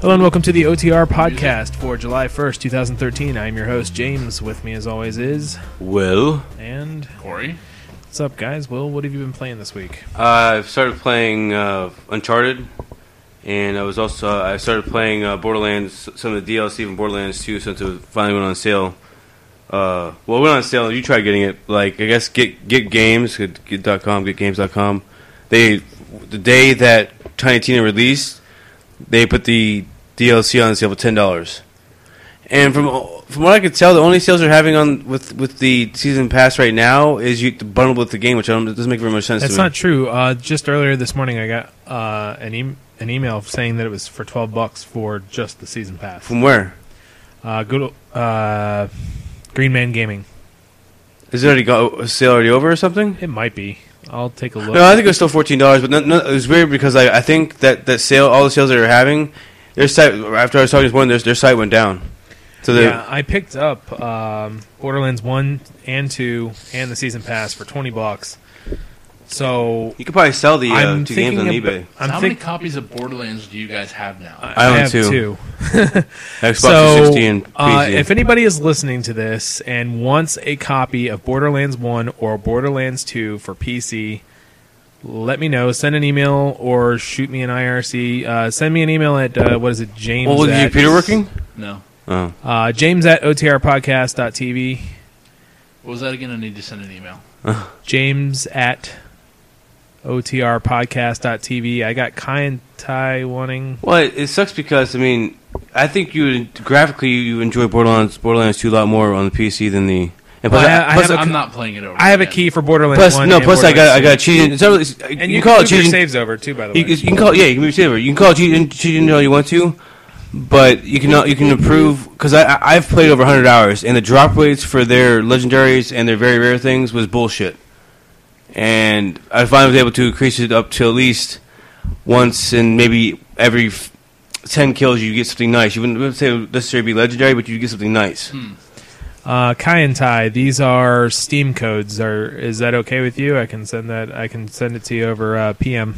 Hello and welcome to the OTR podcast for July 1st, 2013. I'm your host, James. With me as always is... Will. And... Corey. What's up, guys? Will, what have you been playing this week? I've started playing Uncharted, and I started playing Borderlands, some of the DLC from Borderlands 2 since it finally went on sale. Well, it went on sale. You tried getting it. Like, I guess Get Games, getgames.com. The day that Tiny Tina released, they put the DLC on sale for $10. And from what I could tell, the only sales they're having on with the season pass right now is you to bundle with the game, which it doesn't make very much sense. That's to me. not true. Just earlier this morning, I got an email saying that it was for $12 for just the season pass. From where? Green Man Gaming. Is it a sale already over or something? It might be. I'll take a look. No, I think it was still $14, but no, it was weird because I think that sale, all the sales that they're having, their site after I was talking this morning, their site went down. So yeah, I picked up Borderlands 1 and 2 and the season pass for $20. So you could probably sell the 2 games on eBay. How many copies of Borderlands do you guys have now? I own two. Xbox 360 and PC. If anybody is listening to this and wants a copy of Borderlands 1 or Borderlands 2 for PC, let me know. Send an email or shoot me an IRC. Send me an email at, James? Well, is your computer working? No. Oh. James at otrpodcast.tv. What was that again? I need to send an email. James at otrpodcast.tv. I got Kai and Ty wanting... Well, it sucks because, I think graphically you enjoy Borderlands 2 a lot more on the PC than the... I'm not playing it over. I have a key for Borderlands 1. Plus I got cheating. And you can call it cheating. Saves over too, by the way. You can call it, you can move your save over. You can call it cheating all you want to, but you can improve because I've played over 100 hours and the drop rates for their legendaries and their very rare things was bullshit. And I finally was able to increase it up to at least once in maybe every 10 kills you get something nice. You wouldn't say it would necessarily be legendary, but you get something nice. Kai and Ty, these are Steam codes. Is that okay with you? I can send that. I can send it to you over PM.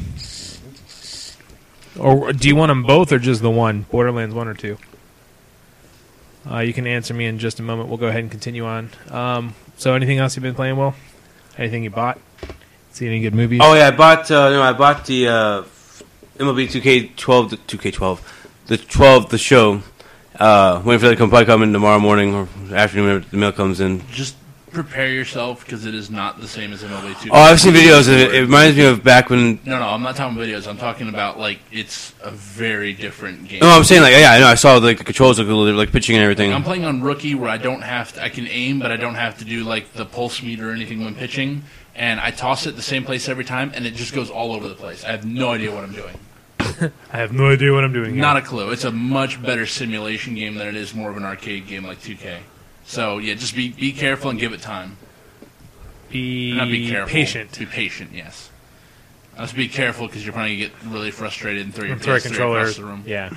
Or do you want them both or just the one? Borderlands 1 or 2? You can answer me in just a moment. We'll go ahead and continue on. So anything else you've been playing, Will? Anything you bought? See any good movies? Oh yeah, I bought the MLB 2K12, the show. Waiting for that to probably come in tomorrow morning or afternoon whenever the mail comes in. Just prepare yourself because it is not the same as MLB 2K. Oh, I've seen videos of it. It reminds me of back when... No, I'm not talking videos. I'm talking about, it's a very different game. No, I'm saying, I know. I saw, the controls look a little like pitching and everything. I'm playing on Rookie where I can aim, but I don't have to do, the pulse meter or anything when pitching. And I toss it the same place every time, and it just goes all over the place. I have no idea what I'm doing. I have no idea what I'm doing. Not a clue. It's a much better simulation game than it is more of an arcade game like 2K. So, yeah, just be careful and give it time. Not be careful. Patient. Be patient, yes. Just be careful because you're probably going to get really frustrated and throw your PS3 controller across the room. Yeah.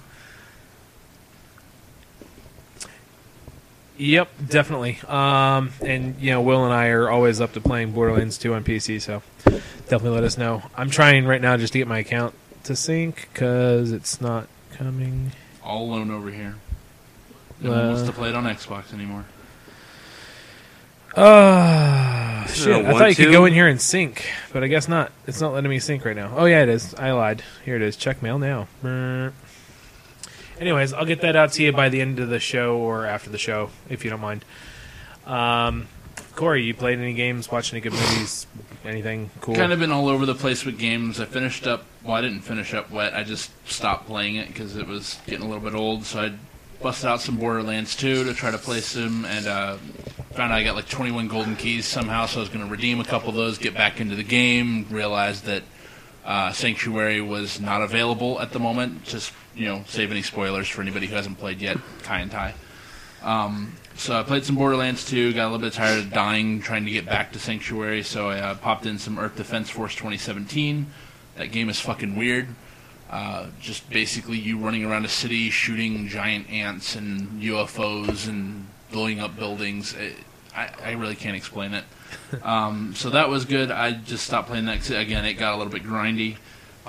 Yep, definitely. And, Will and I are always up to playing Borderlands 2 on PC, so definitely let us know. I'm trying right now just to get my account to sync because it's not coming. All alone over here. No one wants to play it on Xbox anymore. Shit. I thought you could go in here and sync, but I guess not. It's not letting me sync right now. Oh, yeah, it is. I lied. Here it is. Check mail now. Anyways, I'll get that out to you by the end of the show or after the show, if you don't mind. Corey, you played any games, watched any good movies, anything cool? Kind of been all over the place with games. I didn't finish up Wet. I just stopped playing it because it was getting a little bit old, so I busted out some Borderlands 2 to try to play some, and found out I got 21 golden keys somehow, so I was going to redeem a couple of those, get back into the game, realized that Sanctuary was not available at the moment. Just, save any spoilers for anybody who hasn't played yet, Kai and Ty. So I played some Borderlands 2, got a little bit tired of dying, trying to get back to Sanctuary, so I popped in some Earth Defense Force 2017. That game is fucking weird. Just basically you running around a city shooting giant ants and UFOs and blowing up buildings. I really can't explain it. So that was good. I just stopped playing that 'cause, again, it got a little bit grindy.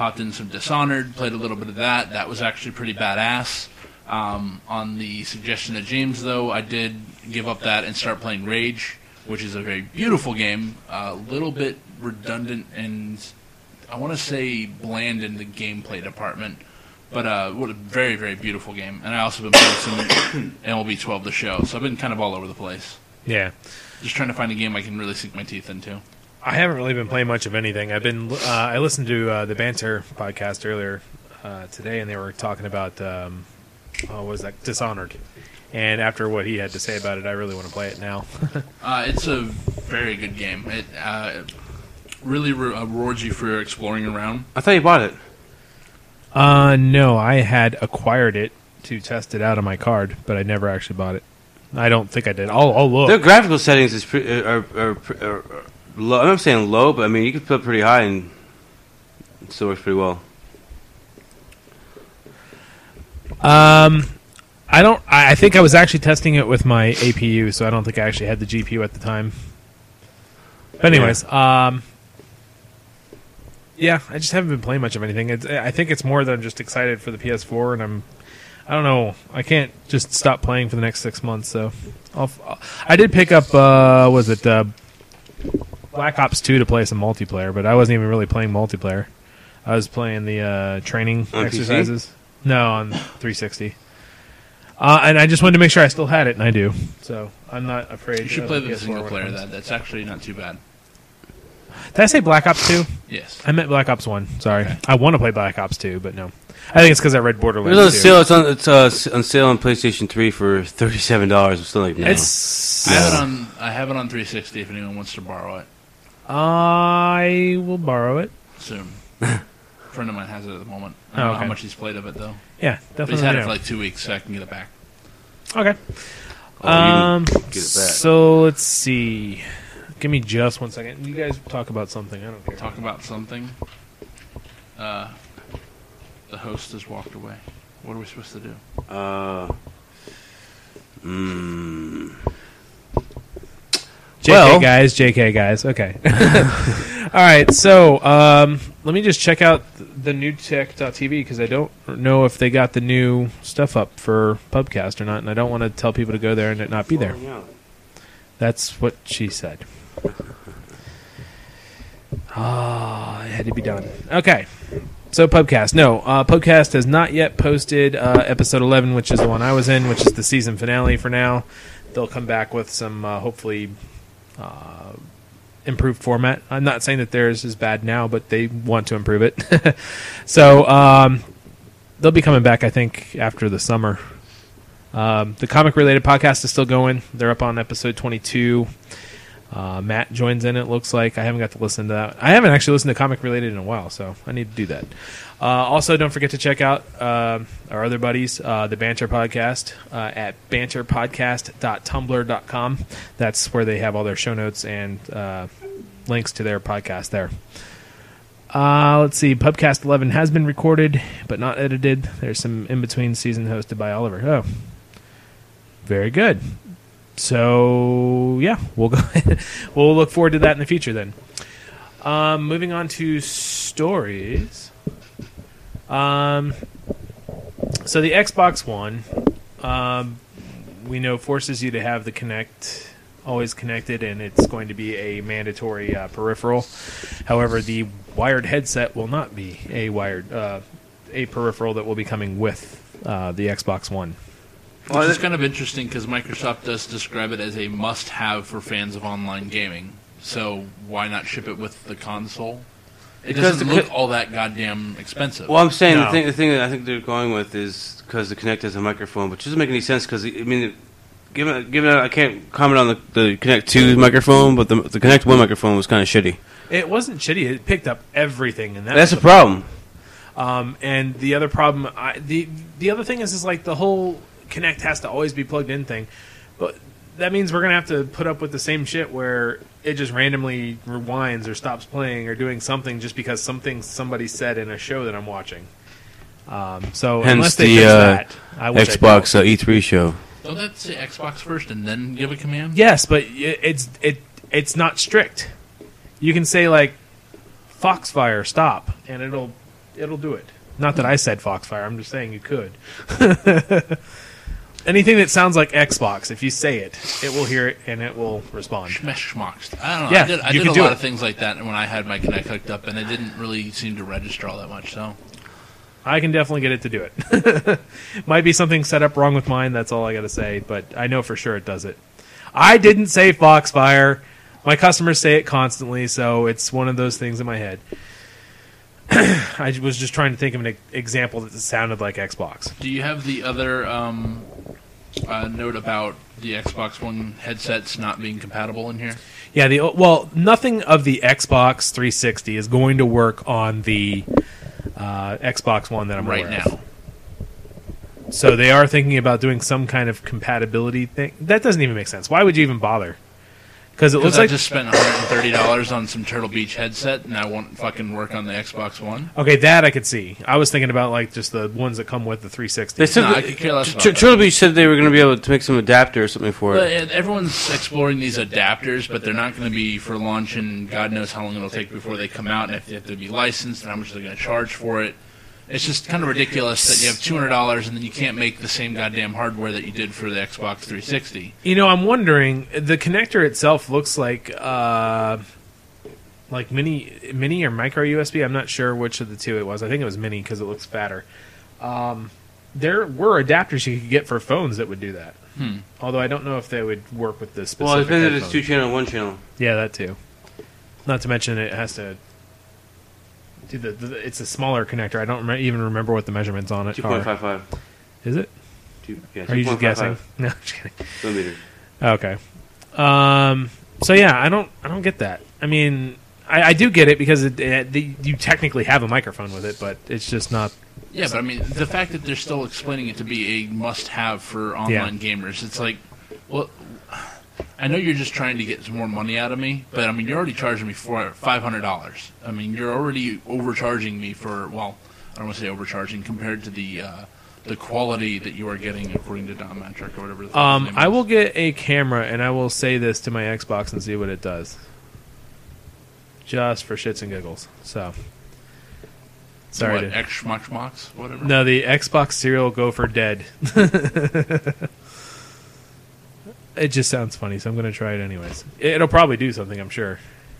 Popped in some Dishonored, played a little bit of that. That was actually pretty badass. On the suggestion of James, though, I did give up that and start playing Rage, which is a very beautiful game. A little bit redundant and, I want to say, bland in the gameplay department. But what a very, very beautiful game. And I also been playing some MLB 12 The Show, so I've been kind of all over the place. Yeah. Just trying to find a game I can really sink my teeth into. I haven't really been playing much of anything. I've been I listened to the Banter podcast earlier today, and they were talking about what was that, Dishonored. And after what he had to say about it, I really want to play it now. It's a very good game. It really rewards you for exploring around. I thought you bought it. No, I had acquired it to test it out on my card, but I never actually bought it. I don't think I did. I'll look. Their graphical settings are low. I'm not saying low, but I mean you can put pretty high and it still works pretty well. I think I was actually testing it with my APU, so I don't think I actually had the GPU at the time. But anyways, yeah, I just haven't been playing much of anything. I think it's more that I'm just excited for the PS4, and I don't know, I can't just stop playing for the next 6 months. So I did pick up Black Ops 2 to play some multiplayer, but I wasn't even really playing multiplayer. I was playing the training on exercises. PC? No, on 360. And I just wanted to make sure I still had it, and I do. So I'm not afraid. You should play the single player. That's actually not too bad. Did I say Black Ops 2? Yes. I meant Black Ops 1. Sorry. Okay. I want to play Black Ops 2, but no. I think it's because I read Borderlands 2. It's on sale on PlayStation 3 for $37. I'm still like, no. I have it on 360 if anyone wants to borrow it. I will borrow it. Soon. A friend of mine has it at the moment. I don't know how much he's played of it, though. Yeah, definitely. But he's had it for like 2 weeks, so I can get it back. Okay. Get it back. So let's see. Give me just 1 second. You guys talk about something. I don't care. Talk about something. The host has walked away. What are we supposed to do? JK guys. Okay. All right. So let me just check out the new tech.tv because I don't know if they got the new stuff up for Pubcast or not, and I don't want to tell people to go there and it not be there. That's what she said. It had to be done. Okay. So Pubcast. No, Pubcast has not yet posted episode 11, which is the one I was in, which is the season finale for now. They'll come back with some, hopefully, improved format. I'm not saying that theirs is bad now, but they want to improve it. So they'll be coming back, I think, after the summer. The comic-related podcast is still going. They're up on episode 22. Matt joins in, it looks like. I haven't got to listen to that. I haven't actually listened to Comic Related in a while, so I need to do that. Also, don't forget to check out our other buddies, the Banter Podcast, at banterpodcast.tumblr.com. That's where they have all their show notes and links to their podcast there. Let's see. Pubcast 11 has been recorded, but not edited. There's some in-between season hosted by Oliver. Oh, very good. So, yeah, we'll go. We'll look forward to that in the future then. Moving on to stories. So the Xbox One, we know, forces you to have the Kinect always connected, and it's going to be a mandatory peripheral. However, the wired headset will not be a peripheral that will be coming with the Xbox One. Which is kind of interesting because Microsoft does describe it as a must-have for fans of online gaming. So why not ship it with the console? It doesn't look all that goddamn expensive. Well, I'm saying the thing that I think they're going with is because the Kinect has a microphone, which doesn't make any sense because, I mean, given I can't comment on the Kinect 2 microphone, but the Kinect 1 microphone was kind of shitty. It wasn't shitty. It picked up everything. And that's a problem. And the other problem, the other thing is like the whole Kinect has to always be plugged in thing, but that means we're gonna have to put up with the same shit where it just randomly rewinds or stops playing or doing something just because somebody said in a show that I'm watching. So hence unless they fix that, I wish Xbox E3 show. Don't that say Xbox first and then give a command? Yes, but it's not strict. You can say like Foxfire stop, and it'll it'll do it. Not that I said Foxfire. I'm just saying you could. Anything that sounds like Xbox, if you say it, it will hear it and it will respond. Schmesh schmoxed. I don't know. Yeah, I you did could a do lot it. of things like that when I had my Kinect hooked up, and it didn't really seem to register all that much. So I can definitely get it to do it. Might be something set up wrong with mine. That's all I got to say. But I know for sure it does it. I didn't say Foxfire. My customers say it constantly, so it's one of those things in my head. I was just trying to think of an example that sounded like Xbox. do you have the other note about the Xbox One headsets not being compatible in here? Yeah, nothing of the Xbox 360 is going to work on the Xbox One that I'm Right aware now. of. So they are thinking about doing some kind of compatibility thing. That doesn't even make sense. Why would you even bother? Because it looks I like just spent $130 on some Turtle Beach headset, and I won't fucking work on the Xbox One. okay, that I could see. I was thinking about like just the ones that come with the 360. They said No, I that- could care less about Turtle Beach said they were going to be able to make some adapter or something for Well, it. everyone's exploring these adapters, but they're not going to be for launch, and God knows how long it'll take before they come out, and if they have to be licensed, and how much they're going to charge for it. It's just kind of ridiculous that you have $200 and then you can't make the same goddamn hardware that you did for the Xbox 360. You know, I'm wondering. The connector itself looks like mini or micro USB. I'm not sure which of the two it was. I think it was mini because it looks fatter. There were adapters you could get for phones that would do that. Although I don't know if they would work with this specific. Well, it depends if it's headphone. 2-channel, 1-channel. Yeah, that too. Not to mention it has to do it's a smaller connector. I don't even remember what the measurements on it are. 2.55. Is it? Yeah, Are you just 2.55 guessing? No, I'm just kidding. millimeters. Okay. So yeah, I don't get that. I mean, I do get it because you technically have a microphone with it, but it's just not. Yeah, but I mean, the fact that they're still explaining it to be a must-have for online gamers, it's like, well, I know you're just trying to get some more money out of me, but I mean, you're already charging me for $500. I mean, you're already overcharging me for, well, I don't want to say overcharging compared to the quality that you are getting according to Don Matrick or whatever. The name I is. will get a camera and I will say this to my Xbox and see what it does, just for shits and giggles. So, sorry. What, X Schmuck whatever. No, the Xbox serial Gopher dead. It just sounds funny, so I'm going to try it anyways. It'll probably do something, I'm sure.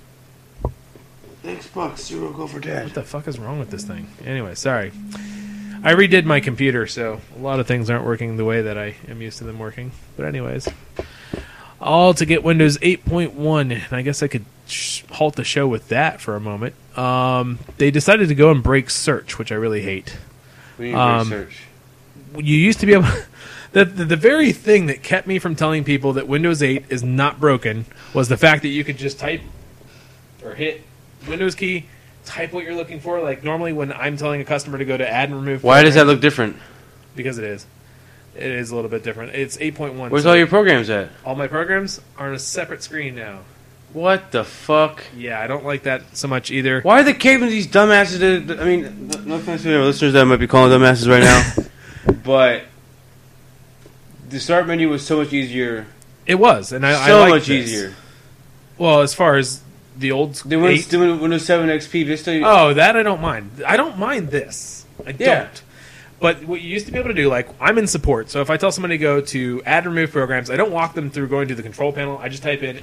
Xbox Zero Go for Dad. What the fuck is wrong with this thing? Anyway, sorry. I redid my computer, so a lot of things aren't working the way that I am used to them working. But anyways, all to get Windows 8.1, and I guess I could halt the show with that for a moment. They decided to go and break search, which I really hate. We need to search. You used to be able... The very thing that kept me from telling people that Windows 8 is not broken was the fact that you could just type or hit Windows key, type what you're looking for. Like normally when I'm telling a customer to go to add and remove... Why does that look different? Because it is. It is a little bit different. It's 8.1. Where's so all your programs at? all my programs are on a separate screen now. What the fuck? Yeah, I don't like that so much either. Why are they cabling these dumbasses? I mean, no offense to our listeners that might be calling dumbasses right now, but the start menu was so much easier. It was, and I So liked much this. easier. Well, as far as the old The 8, Windows 7 XP Vista. oh, that I don't mind. I don't mind this. I Yeah. don't. But what you used to be able to do, like, I'm in support, so if I tell somebody to go to add remove programs, I don't walk them through going to the control panel. I just type in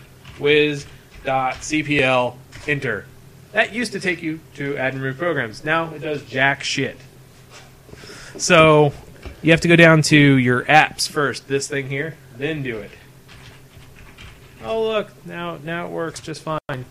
app.wiz.cpl, enter. That used to take you to add and remove programs. Now it does jack shit. So you have to go down to your apps first, this thing here, then do it. Oh, look, now it works just fine.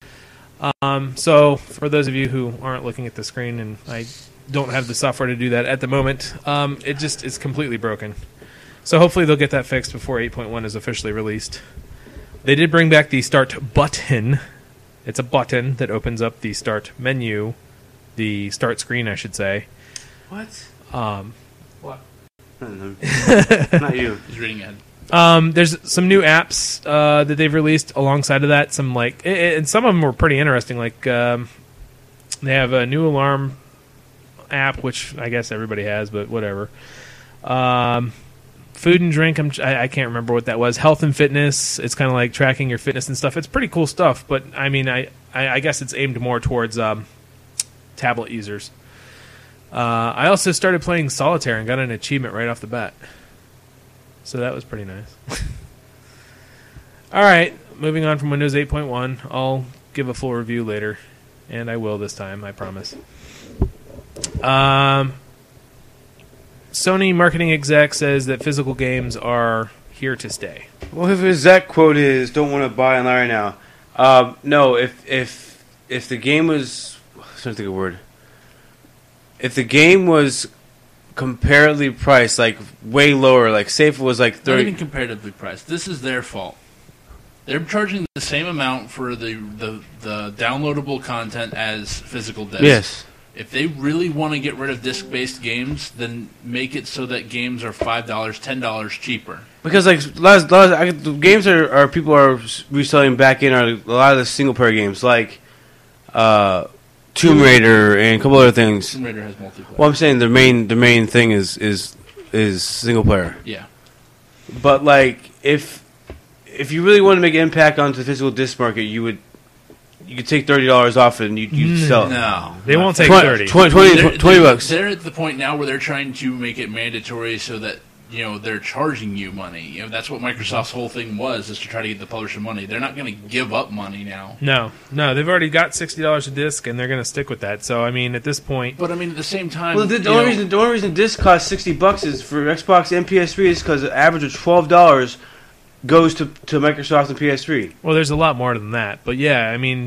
So for those of you who aren't looking at the screen, and I don't have the software to do that at the moment, it's completely broken. So hopefully they'll get that fixed before 8.1 is officially released. They did bring back the start button. It's a button that opens up the start menu, the start screen, I should say. What? What? Not you. He's reading ahead. There's some new apps that they've released alongside of that. Some and some of them were pretty interesting. Like they have a new alarm app, which I guess everybody has, but whatever. Food and drink. I can't remember what that was. Health and fitness. It's kind of like tracking your fitness and stuff. It's pretty cool stuff. But I mean, I guess it's aimed more towards tablet users. I also started playing Solitaire and got an achievement right off the bat. So that was pretty nice. All right, moving on from Windows 8.1. I'll give a full review later, and I will this time, I promise. Sony marketing exec says that physical games are here to stay. Well, if his exact quote is "Don't want to buy online right now," no. If the game was, I'm trying to think of a word. If the game was comparatively priced, like way lower, like say if it was like Not 30. even comparatively priced. This is their fault. They're charging the same amount for the downloadable content as physical discs. Yes. If they really want to get rid of disc-based games, then make it so that games are $5, $10 cheaper. Because like the games are people are reselling back in are a lot of the single player games like Tomb Raider and a couple other things. Tomb Raider has multiplayer. Well, I'm saying the main thing is single player. Yeah. But like if you really want to make an impact onto the physical disc market, you could take $30 off it and you sell it. No. They won't take 20 $30. 20 bucks. They're at the point now where they're trying to make it mandatory so that they're charging you money. That's what Microsoft's whole thing was, is to try to get the publisher money. They're not going to give up money now. No, they've already got $60 a disc, and they're going to stick with that. So, I mean, at this point... But, I mean, at the same time... Well, the only reason disc costs $60 is for Xbox and PS3 is because the average of $12 goes to Microsoft and PS3. Well, there's a lot more than that. But, yeah, I mean...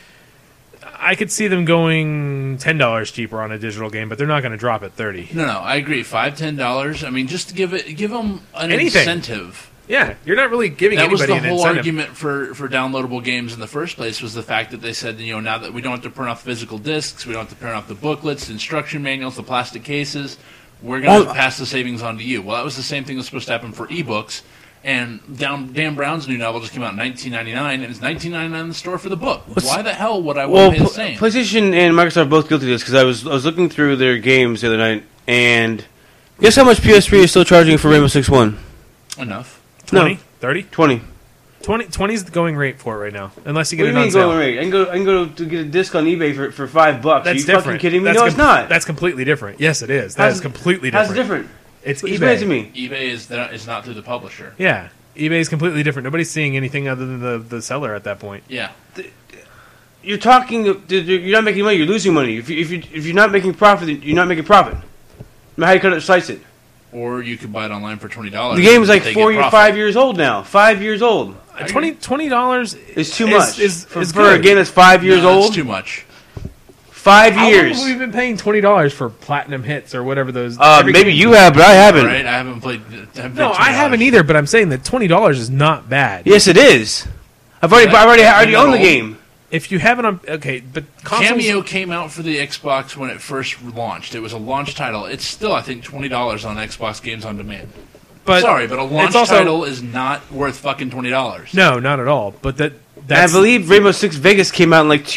I could see them going $10 cheaper on a digital game, but they're not going to drop it $30. No, I agree. $5, $10. I mean, just to give them an Anything. incentive. Yeah, you're not really giving That was anybody the an whole incentive. argument for downloadable games in the first place, was the fact that they said, now that we don't have to print off physical discs, we don't have to print off the booklets, the instruction manuals, the plastic cases, we're going to pass the savings on to you. Well, that was the same thing that was supposed to happen for ebooks. And Dan Brown's new novel just came out in $19.99, and it's $19.99 in the store for the book. Why the hell would I want to pay the same? PlayStation and Microsoft are both guilty of this because I was looking through their games the other night, and guess how much PS3 is still charging for Rainbow Six 1? Enough. 20? No. 30? 20. 20 is the going rate for it right now, unless you What get do it you on mean sale. going rate? I can go to get a disc on eBay for $5. That's Are you different. fucking kidding me? That's No, it's not. That's completely different. Yes, it is. That How's is it- completely different. How's it different? It's Explain it to eBay. me. eBay is not through the publisher. Yeah, eBay is completely different. Nobody's seeing anything other than the seller at that point. Yeah. You're you're not making money. You're losing money. If you're not making profit, you're not making profit. No matter how you cut it, slice it. Or you could buy it online for $20. The game is like They 4 get or profit. 5 years old now. 5 years old. $20 It's too much. Is for a good. game that's 5 years No, old. That's too much. 5 How long years. have we been paying $20 for platinum hits or whatever those? Maybe you have, but I haven't. Right? I haven't played. No, I haven't either. But I'm saying that $20 is not bad. Yes, it is. I've already owned the game. If you haven't, okay, but consoles, Cameo came out for the Xbox when it first launched. It was a launch title. It's still, I think, $20 on Xbox Games on Demand. but Sorry, but a launch it's also- title is not worth fucking $20. No, not at all. But And that's I believe Rainbow Six Vegas came out in like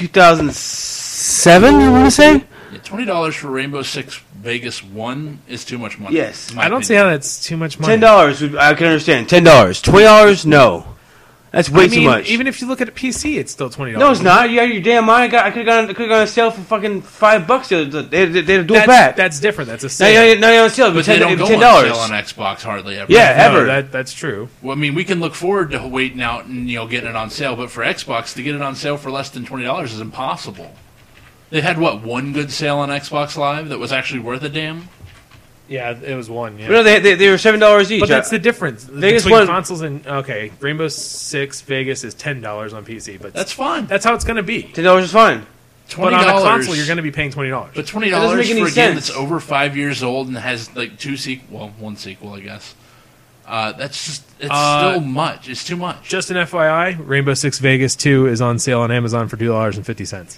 2007. I want to say. Yeah, $20 for Rainbow Six Vegas 1 is too much money. Yes. in my I don't see opinion. how that's too much money. $10. I can understand. $10. $20. No. That's way I mean, too much. even if you look at a PC, it's still $20. No, it's not. You out of your damn mind. I could have gone on sale for fucking $5. They had a dual That's, pack. that's different. That's a Now sale. you're on sale, But but they don't go $10. on sale on Xbox hardly ever. Yeah, No, ever. that's true. Well, I mean, we can look forward to waiting out and getting it on sale, but for Xbox to get it on sale for less than $20 is impossible. They had one good sale on Xbox Live that was actually worth a damn. Yeah, it was one. Yeah. But no, they were $7 each. But that's the difference Vegas between won- consoles and Rainbow Six Vegas is $10 on PC, but That's fine. that's how it's going to be. $10 is fine. But on a console, you're going to be paying $20. But $20 That doesn't make any for a game sense. that's over 5 years old and has like one sequel, I guess. That's just still much. It's too much. Just an FYI, Rainbow Six Vegas 2 is on sale on Amazon for $2.50.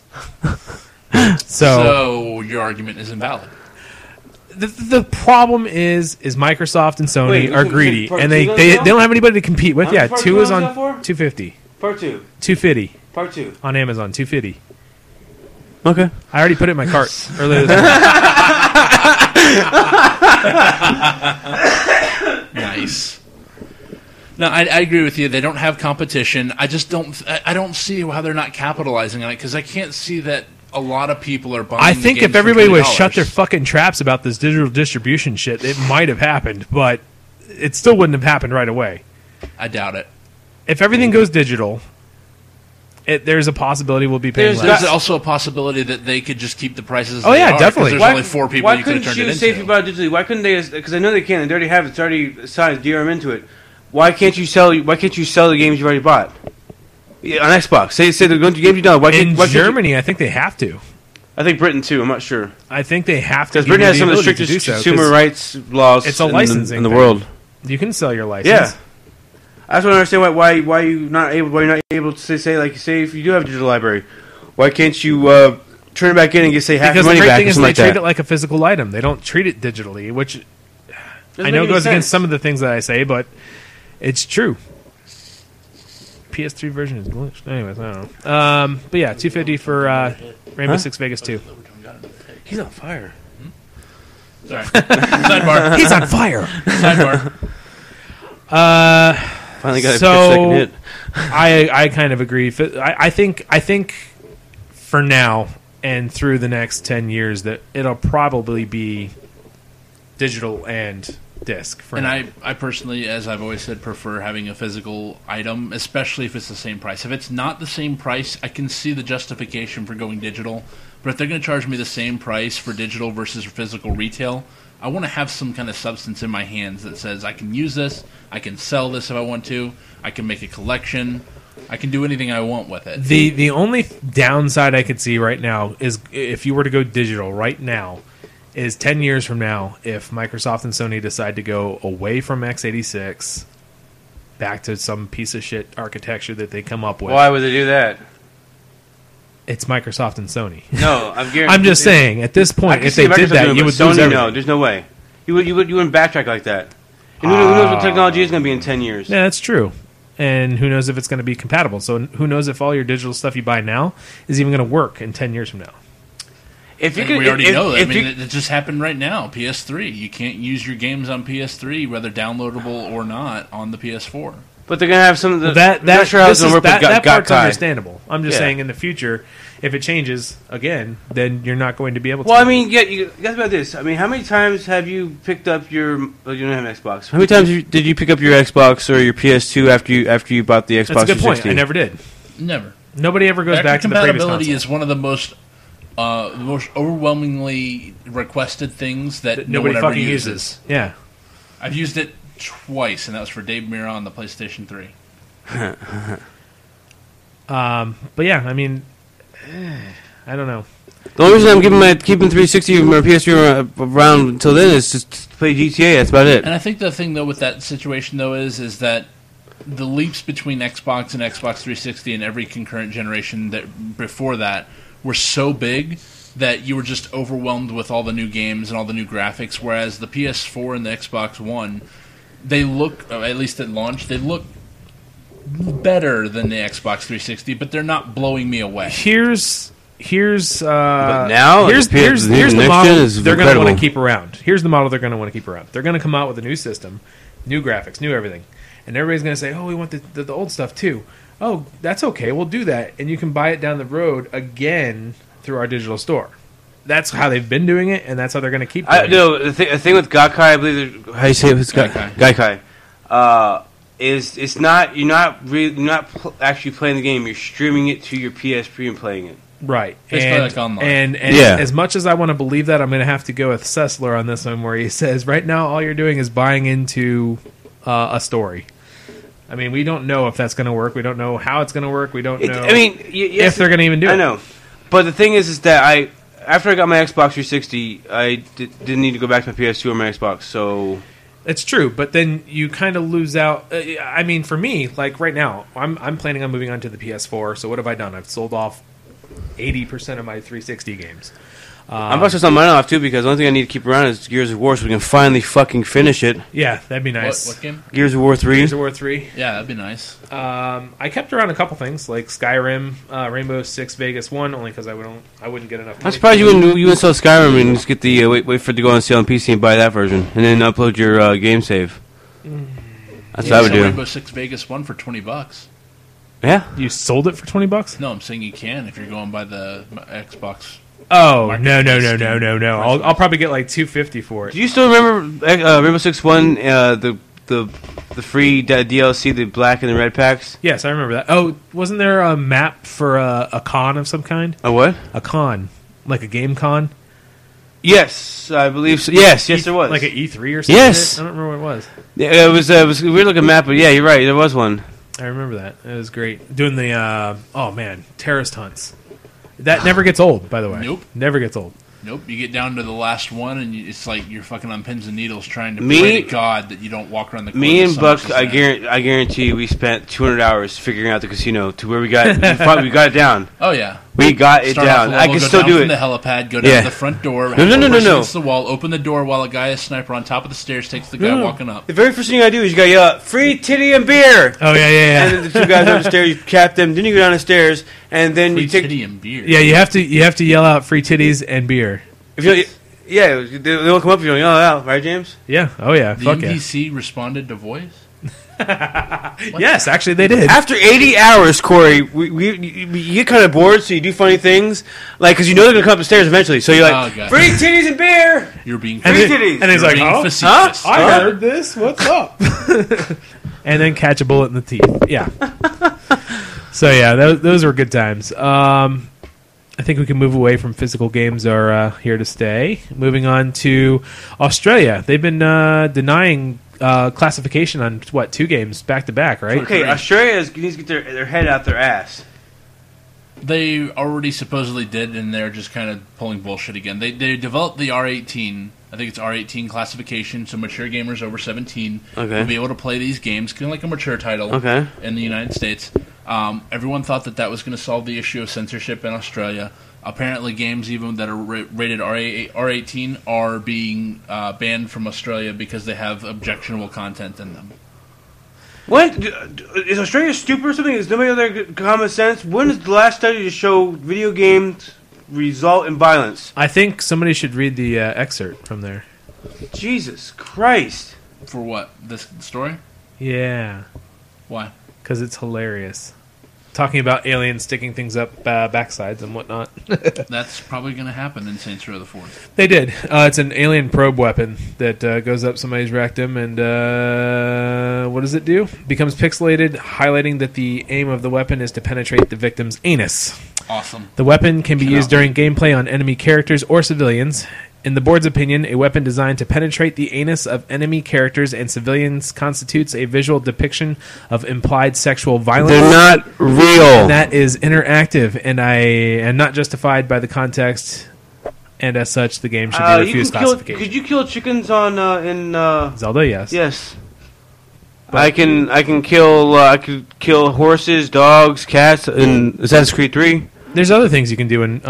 So your argument is invalid. The problem is Microsoft and Sony Wait, are was greedy, part and two they, on they sale? don't have anybody to compete with. How Yeah, much part 2 two is on on sale for? $250. Part 2. $250 Part 2. on Amazon. $250. Okay. I already put it in my cart earlier this month. Nice. No, I agree with you. They don't have competition. I just don't. I don't see how they're not capitalizing on it because I can't see that a lot of people are buying. I think the games if everybody for would $20. shut their fucking traps about this digital distribution shit, it might have happened, but it still wouldn't have happened right away. I doubt it. If everything goes digital, there's a possibility we'll be paying less. There's also a possibility that they could just keep the prices. Oh, they yeah, are, 'cause definitely. There's Why- only 4 people Why you could have couldn't turned it you say if into. you bought it digitally? Why couldn't they? Because I know they can. They already have it. It's already assigned DRM into it. Why can't you sell? Why can't you sell the games you already bought? Yeah, on Xbox. Say they're going to games you done. Why In can't you- Germany, I think they have to. I think Britain too. I'm not sure I think they have to. because give Britain you has some of the ability to strictest do so, consumer 'cause rights laws. it's a in the- licensing in the thing. world. You can sell your license. Yeah. I just want to understand why you not able. Why you're not able to say like say if you do have a digital library, why can't you turn it back in and get say half Because the the money great back thing or is they something like treat that? it like a physical item. They don't treat it digitally, which Doesn't I know make any goes against sense. some of the things that I say, but it's true. PS3 version is glitched. Anyways, I don't know. But yeah, $250 for Rainbow Six Vegas 2. He's on fire. Sorry. Sidebar. He's on fire. Sidebar. Finally got a So- second hit. I kind of agree. I think for now and through the next 10 years that it'll probably be digital and disc. For And now. I personally, as I've always said, prefer having a physical item, especially if it's the same price. If it's not the same price, I can see the justification for going digital. But if they're going to charge me the same price for digital versus physical retail, I want to have some kind of substance in my hands that says I can use this, I can sell this if I want to, I can make a collection, I can do anything I want with it. The only downside I could see right now is if you were to go digital right now is 10 years from now if Microsoft and Sony decide to go away from x86 back to some piece of shit architecture that they come up with. Why would they do that? It's Microsoft and Sony. No, I'm guaranteed. I'm just saying at this I point can if see they did Microsoft that doing it, you but would Sony, lose everything. no, there's no way. You wouldn't backtrack like that. And who knows what technology is going to be in 10 years? Yeah, that's true. And who knows if it's going to be compatible. So who knows if all your digital stuff you buy now is even going to work in 10 years from now. If you And could, we already know that. I if mean, you- it just happened right now. PS3. You can't use your games on PS3, whether downloadable or not, on the PS4. but they're going to have some of the. That I'm not sure how it's this going is, to work that, with that part's Gaikai. understandable. I'm just Yeah. saying in the future, if it changes again, then you're not going to be able to. Well, I mean, yeah, you guys about this. I mean, how many times have you picked up your? Well, you don't have an Xbox. How many times did you pick up your Xbox or your PS2 after you bought the Xbox that's a good point. 360? I never did. Never. Nobody ever goes back to the previous compatibility console. is one of the most overwhelmingly requested things that no Nobody one ever fucking uses. Yeah. I've used it twice, and that was for Dave Mirra on the PlayStation 3. But yeah, I mean, I don't know. The only reason I'm keeping 360 or PS3 around until then is just to play GTA. That's about it. And I think the thing, though, with that situation, though, is that the leaps between Xbox and Xbox 360 and every concurrent generation that before that were so big that you were just overwhelmed with all the new games and all the new graphics, whereas the PS4 and the Xbox One, they look, at least at launch, they look better than the Xbox 360, but they're not blowing me away. Here's But now, here's the next the gen model is they're going to want incredible. to keep around. Here's the model they're going to want to keep around. They're going to come out with a new system, new graphics, new everything, and everybody's going to say, "Oh, we want the old stuff too." Oh, that's okay. We'll do that, and you can buy it down the road again through our digital store. That's how they've been doing it, and that's how they're going to keep doing it. No, the thing with Gaikai, I believe, how you say it? It's Gaikai. Is it's not you're not actually playing the game. You're streaming it to your PS3 and playing it. Right. Basically and, like online. And Yeah. as much as I want to believe that, I'm going to have to go with Sessler on this one, where he says, right now, all you're doing is buying into a story. I mean, we don't know if that's going to work. We don't know how it's going to work. We don't know I mean, yes, if they're going to even do it. I know, but the thing is that after I got my Xbox 360, I didn't need to go back to my PS2 or my Xbox. So It's true, but then you kind of lose out. I mean, for me, like right now, I'm planning on moving on to the PS4. So what have I done? I've sold off 80% of my 360 games. I'm about to sell mine off too because the only thing I need to keep around is Gears of War, so we can finally fucking finish it. Yeah, that'd be nice. What game? Gears of War 3. Gears of War 3. Yeah, that'd be nice. I kept around a couple things like Skyrim, Rainbow Six Vegas 1, only because I wouldn't get enough. I'm money surprised for you it. wouldn't sell Skyrim and just get the wait for it to go on sale on PC and buy that version, and then upload your game save. That's what I would Sell do. Rainbow Six Vegas 1 for $20. Yeah. You sold it for $20? No, I'm saying you can if you're going by the Xbox. Oh, Marketplace no. I'll probably get like $250 for it. Do you still remember Rainbow Six One? The free DLC, the black and the red packs. Yes, I remember that. Oh, wasn't there a map for a con of some kind? A what? A con, like a game con. Yes, I believe so. Yes, there was. Like an E3 or something. Yes. I don't remember what it was. Yeah, it was a weird looking map, but yeah, you're right. There was one. I remember that. It was great. Doing the terrorist hunts. That never gets old, by the way. Nope. Never gets old. Nope, you get down to the last one, and it's like you're fucking on pins and needles trying to Me- pray to God that you don't walk around the corner. Me and so much Buck, as I that. guarantee we spent 200 hours figuring out the casino to where we got we got it down. Oh, yeah. We got it Start down. off I level, can go still down do from it. the helipad, go down Yeah. to the front door, No. against the wall, open the door while a guy, a sniper, on top of the stairs takes the guy walking up. The very first thing I do is you got to yell out, "Free titty and beer!" Oh yeah. And then the two guys upstairs, you cap them. Then you go down the stairs, and then Free you take. titty and beer. Yeah, you have to yell out free titties and beer. If you, yeah, they'll come up. You don't yell it out, right, James? Yeah. Oh yeah. The Fuck yeah. NPC responded to voice? Yes, actually they did. After 80 hours, Corey, you get kind of bored, so you do funny things, like because you know they're gonna come up the stairs eventually. So you're like, Oh, God. "Free titties and beer." You're being And, Free then- titties. and he's You're like, being "Oh, facetious. I heard this. What's up?" And then catch a bullet in the teeth. Yeah. So yeah, those were good times. I think we can move away from physical games are here to stay. Moving on to Australia. They've been denying classification on, 2 games back-to-back, right? Okay, Australia needs to get their head out their ass. They already supposedly did, and they're just kind of pulling bullshit again. They developed the R18. I think it's R18 classification, so mature gamers over 17 Okay. will be able to play these games, kind of like a mature title Okay. in the United States. Everyone thought that was going to solve the issue of censorship in Australia. Apparently, games even that are rated R18 are being banned from Australia because they have objectionable content in them. What is Australia stupid or something? Is nobody other common sense? When is the last study to show video games result in violence? I think somebody should read the excerpt from there. Jesus Christ! For what? This story? Yeah, Why? because it's hilarious. Talking about aliens sticking things up backsides and whatnot. That's probably going to happen in Saints Row the 4th. They did. It's an alien probe weapon that goes up somebody's rectum, and what does it do? Becomes pixelated, highlighting that the aim of the weapon is to penetrate the victim's anus. Awesome. The weapon can be Cannot used during gameplay on enemy characters or civilians. In the board's opinion, a weapon designed to penetrate the anus of enemy characters and civilians constitutes a visual depiction of implied sexual violence. They're not real. That is interactive, and I am not justified by the context, and as such, the game should be refused classification. Could you kill chickens on in? Zelda, yes. Yes. I can kill horses, dogs, cats in Assassin's Creed 3. There's other things you can do in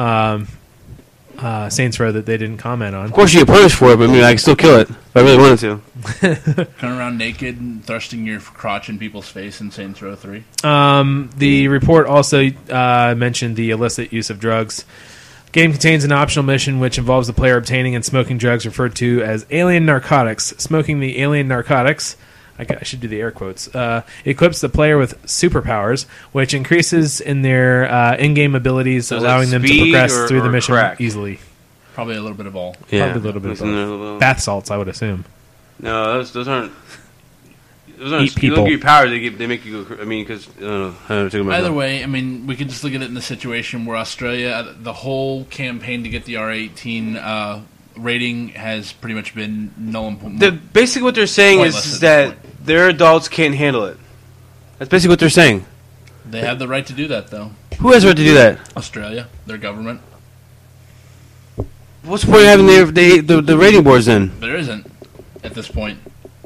Saints Row that they didn't comment on. Of course, you get punished for it, but I mean, I can still kill it if I really wanted to. Going around naked and thrusting your crotch in people's face in Saints Row 3. The report also mentioned the illicit use of drugs. Game contains an optional mission which involves the player obtaining and smoking drugs referred to as alien narcotics. Smoking the alien narcotics, I should do the air quotes, equips the player with superpowers, which increases in their in-game abilities, So is that allowing them to speed progress through the or mission crack? easily. Probably a little bit of all. Probably a little bit of Isn't there a both. little- Bath salts, I would assume. No, those aren't. Those Eat aren't. You people. don't give you powers. They make you go. I mean, because I don't know. I don't know Either way, I mean, we can just look at it in the situation where Australia, the whole campaign to get the R18 rating has pretty much been null and basically what they're saying Pointless is at that this their adults can't handle it. That's basically what they're saying. They have the right to do that, though. Who has the right to do that? Australia, their government. What's the point of having the rating boards then? There isn't at this point.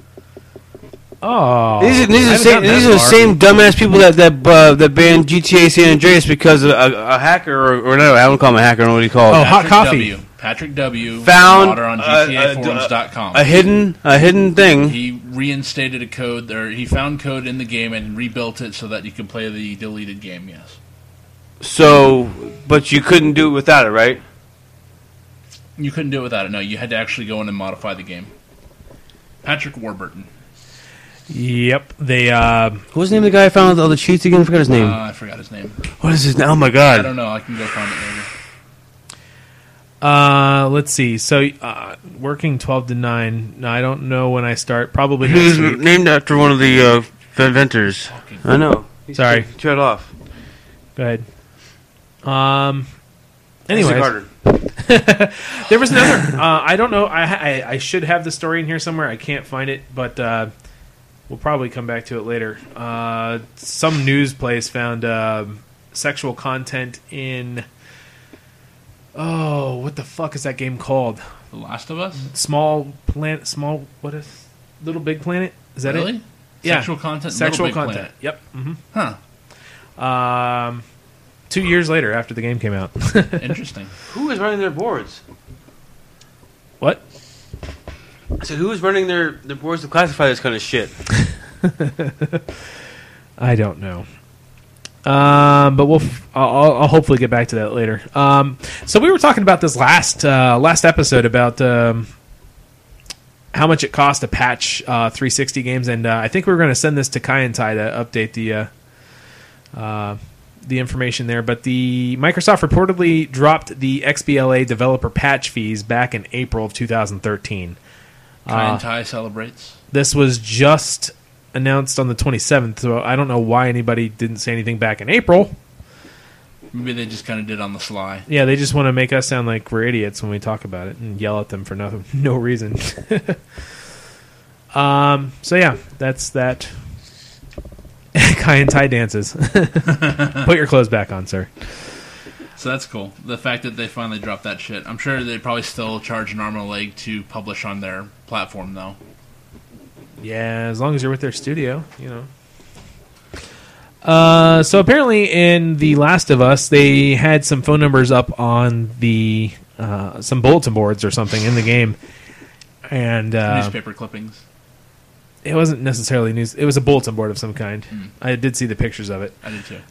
Oh, These are the I haven't same. gotten that These are the far. same dumbass people that banned GTA San Andreas because a hacker or no, I don't call him a hacker. I don't know what he called. Oh, hot Patrick coffee. Patrick W. Found modder on GTAforums.com. a hidden thing. He reinstated a code, or he found code in the game and rebuilt it so that you could play the deleted game. Yes. So, but you couldn't do it without it, right? You couldn't do it without it. No, you had to actually go in and modify the game. Patrick Warburton. Yep. They What was the name of the guy I found with all the cheats again? I forgot his name. I forgot his name. What is his name? Oh my I god. don't know. I can go find it later. let's see. So working 12 to 9. No, I don't know when I start. Probably He next was week. named after one of the inventors. I know. Sorry. Shut off. Go ahead. Anyways, Carter. there was another. I don't know. I should have the story in here somewhere. I can't find it, but we'll probably come back to it later. Some news place found sexual content in. Oh, what the fuck is that game called? The Last of Us? Small Planet. Small. What is Little Big Planet? Is that Really? it? Yeah. Sexual content? in Sexual Little Big content. Yep. hmm Planet. 2 years later, after the game came out. Huh. Interesting. Who is running their boards? What? I said, who is running their boards to classify this kind of shit? I don't know. But I'll hopefully get back to that later. So we were talking about this last episode about how much it cost to patch 360 games, and I think we were going to send this to Kai and Tai to update the information there. But the Microsoft reportedly dropped the XBLA developer patch fees back in April of 2013. Kai and Tai celebrates. This was just announced on the 27th, so I don't know why anybody didn't say anything back in April. Maybe they just kind of did on the sly. Yeah, they just want to make us sound like we're idiots when we talk about it and yell at them for no reason. So yeah, that's that. Kai and Tai dances. Put your clothes back on, sir. So that's cool. The fact that they finally dropped that shit. I'm sure they probably still charge an arm and a leg to publish on their platform, though. Yeah, as long as you're with their studio, you know. So apparently in The Last of Us, they had some phone numbers up on the some bulletin boards or something in the game, and Newspaper clippings. it wasn't necessarily news. It was a bulletin board of some kind. I did see the pictures of it. I did too.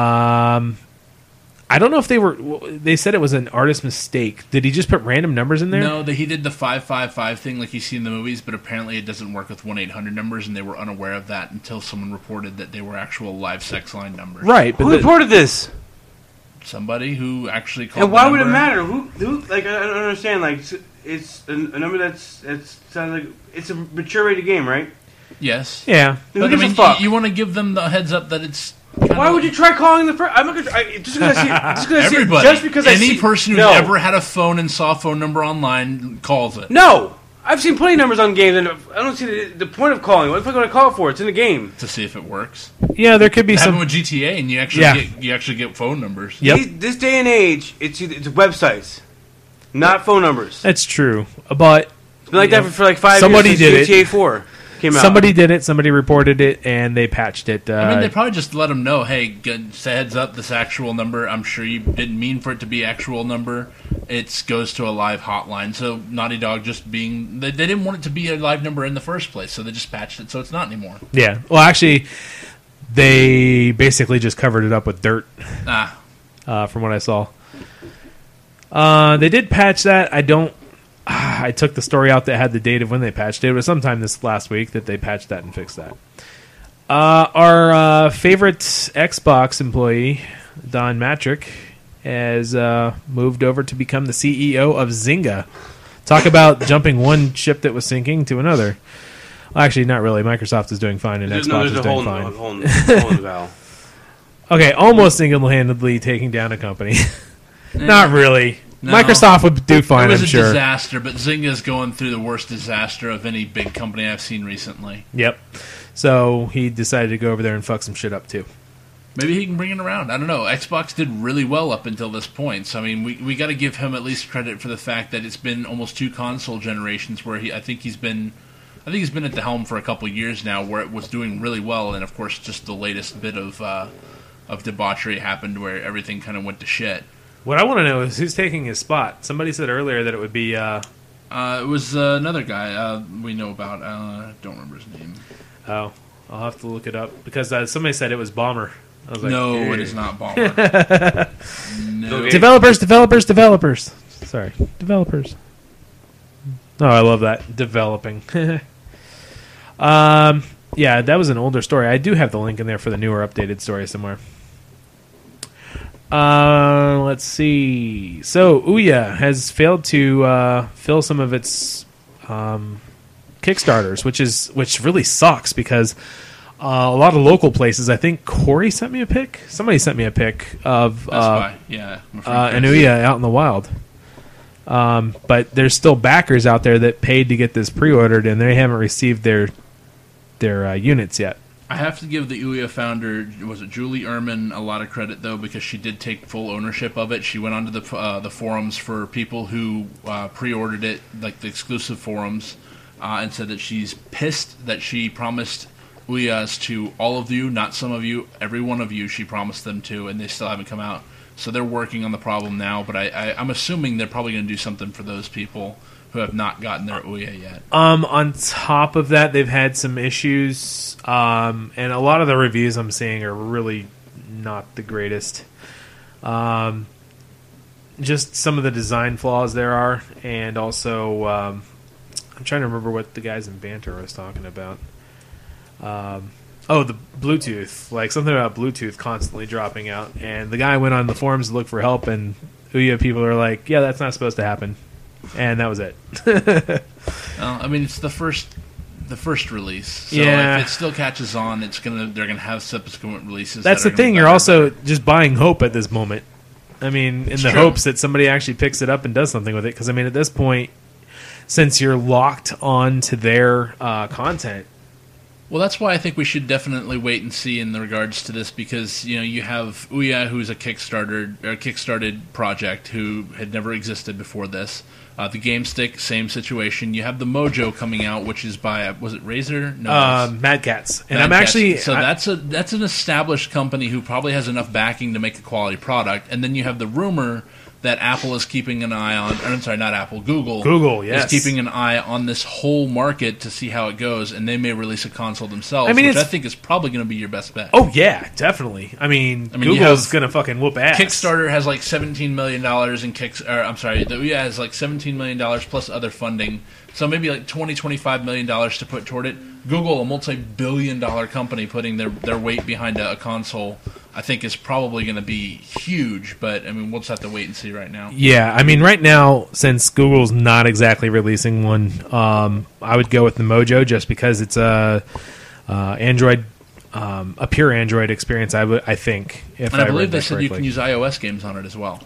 I don't know if they said it was an artist mistake. Did he just put random numbers in there? No, he did the 555 thing like you see in the movies, but apparently it doesn't work with 1-800 numbers, and they were unaware of that until someone reported that they were actual live sex line numbers. Right, but Who reported this? Somebody who actually called. And why the would it number. matter? Who? Like, I don't understand. Like, it's a number that's sounds like it's a mature rated game, right? Yes. yeah. Who But I gives a mean, fuck? you want to give them the heads up that it's. Why would you try calling the first? I'm not gonna. Just because I see. Everybody, Just because I see. any person who's No. ever had a phone and saw a phone number online calls it. No, I've seen plenty of numbers on games, and I don't see the point of calling. What the fuck would I call it for? It's in the game. To see if it works. Yeah, there could be It happened some. with GTA, and you actually get phone numbers. Yep. This day and age, it's websites, not phone numbers. That's true, but It's been like that for like 5 Somebody years. did it. since GTA 4 came out. somebody did it. Somebody reported it, and they patched it. I mean, they probably just let them know, hey, say heads up, this actual number, I'm sure you didn't mean for it to be actual number. It goes to a live hotline. So Naughty Dog just being... They didn't want it to be a live number in the first place, so they just patched it so it's not anymore. yeah. Well, actually, they basically just covered it up with dirt, from what I saw. They did patch that. I took the story out that had the date of when they patched it. It was sometime this last week that they patched that and fixed that. Our favorite Xbox employee, Don Matrick, has moved over to become the CEO of Zynga. Talk about jumping one ship that was sinking to another. Well, actually, not really. Microsoft is doing fine, and Xbox is doing fine. hole in the valve. Okay, almost single-handedly taking down a company. Not really. No. Microsoft would do fine, It was I'm a sure. disaster, but Zynga's going through the worst disaster of any big company I've seen recently. Yep. So he decided to go over there and fuck some shit up, too. Maybe he can bring it around. I don't know. Xbox did really well up until this point. So, I mean, we got to give him at least credit for the fact that it's been almost 2 console generations where I think he's been at the helm for a couple years now, where it was doing really well, and of course, just the latest bit of debauchery happened where everything kind of went to shit. What I want to know is who's taking his spot. Somebody said earlier that it would be... It was another guy we know about. I don't remember his name. Oh, I'll have to look it up. Because somebody said it was Bomber. I was like, No, "Eh." it is not Bomber. No. Okay. Developers. Sorry, developers. Oh, I love that. Developing. Yeah, that was an older story. I do have the link in there for the newer, updated story somewhere. Let's see. So Ouya has failed to fill some of its Kickstarters, which really sucks because a lot of local places. I think Corey sent me a pic. Somebody sent me a pic of an Ouya out in the wild. But there's still backers out there that paid to get this pre-ordered, and they haven't received their units yet. I have to give the Ouya founder, was it Julie Ehrman, a lot of credit though, because she did take full ownership of it. She went onto the forums for people who pre-ordered it, like the exclusive forums, and said that she's pissed that she promised Ouyas to all of you, not some of you, every one of you. She promised them to, and they still haven't come out. So they're working on the problem now. But I'm assuming they're probably going to do something for those people who have not gotten their Ouya yet. On top of that, they've had some issues, and a lot of the reviews I'm seeing are really not the greatest. Just some of the design flaws there are, and also I'm trying to remember what the guys in Banter was talking about. The Bluetooth, like something about Bluetooth constantly dropping out, and the guy went on the forums to look for help, and Ouya people are like, yeah, that's not supposed to happen. And that was it. I mean, it's the first release. So yeah. If it still catches on, they're gonna have subsequent releases. That's the thing. You're also just buying hope at this moment. I mean, in the hopes that somebody actually picks it up and does something with it. Because I mean, at this point, since you're locked on to their content. Well, that's why I think we should definitely wait and see in regards to this, because you have Ouya, who's a kickstarted project who had never existed before this. The GameStick, same situation. You have the Mojo coming out, which is by was it Razer? No, Mad Cats. And Mad I'm Cats. actually that's an established company who probably has enough backing to make a quality product. And then you have the rumor that Apple is keeping an eye on, I'm sorry, not Apple, Google yes. is keeping an eye on this whole market to see how it goes, and they may release a console themselves, which I think is probably going to be your best bet. Oh, yeah, definitely. I mean Google's going to fucking whoop ass. Kickstarter has like $17 million in the Ouya has like $17 million plus other funding, so maybe like $20-25 million to put toward it. Google, a multi-billion-dollar company, putting their weight behind a console, I think is probably going to be huge, but I mean, we'll just have to wait and see right now. Yeah, I mean, right now, since Google's not exactly releasing one, I would go with the Mojo just because it's a Android, a pure Android experience. I think. And I believe they said you can use iOS games on it as well.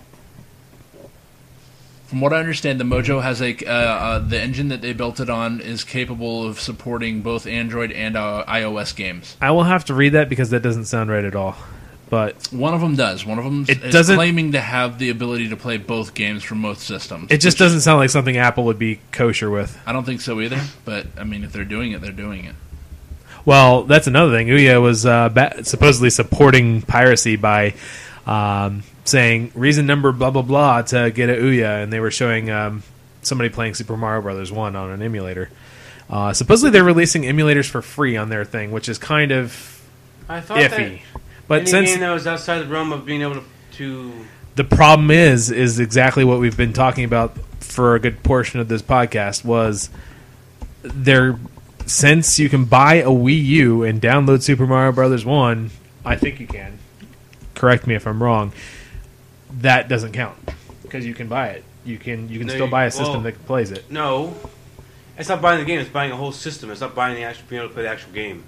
From what I understand, the Mojo has the engine that they built it on is capable of supporting both Android and iOS games. I will have to read that because that doesn't sound right at all. But one of them does. One of them is claiming to have the ability to play both games from both systems. It just doesn't sound like something Apple would be kosher with. I don't think so either. But I mean, if they're doing it, they're doing it. Well, that's another thing. Ouya was supposedly supporting piracy by saying reason number blah blah blah to get a Ouya, and they were showing somebody playing Super Mario Brothers 1 on an emulator. Supposedly they're releasing emulators for free on their thing, which is kind of iffy. But any game that was outside the realm of being able to the problem is exactly what we've been talking about for a good portion of this podcast was since you can buy a Wii U and download Super Mario Brothers 1, I think you can. Correct me if I'm wrong. That doesn't count because you can buy it. You can still buy a system that plays it. No, it's not buying the game. It's buying a whole system. It's not buying being able to play the actual game.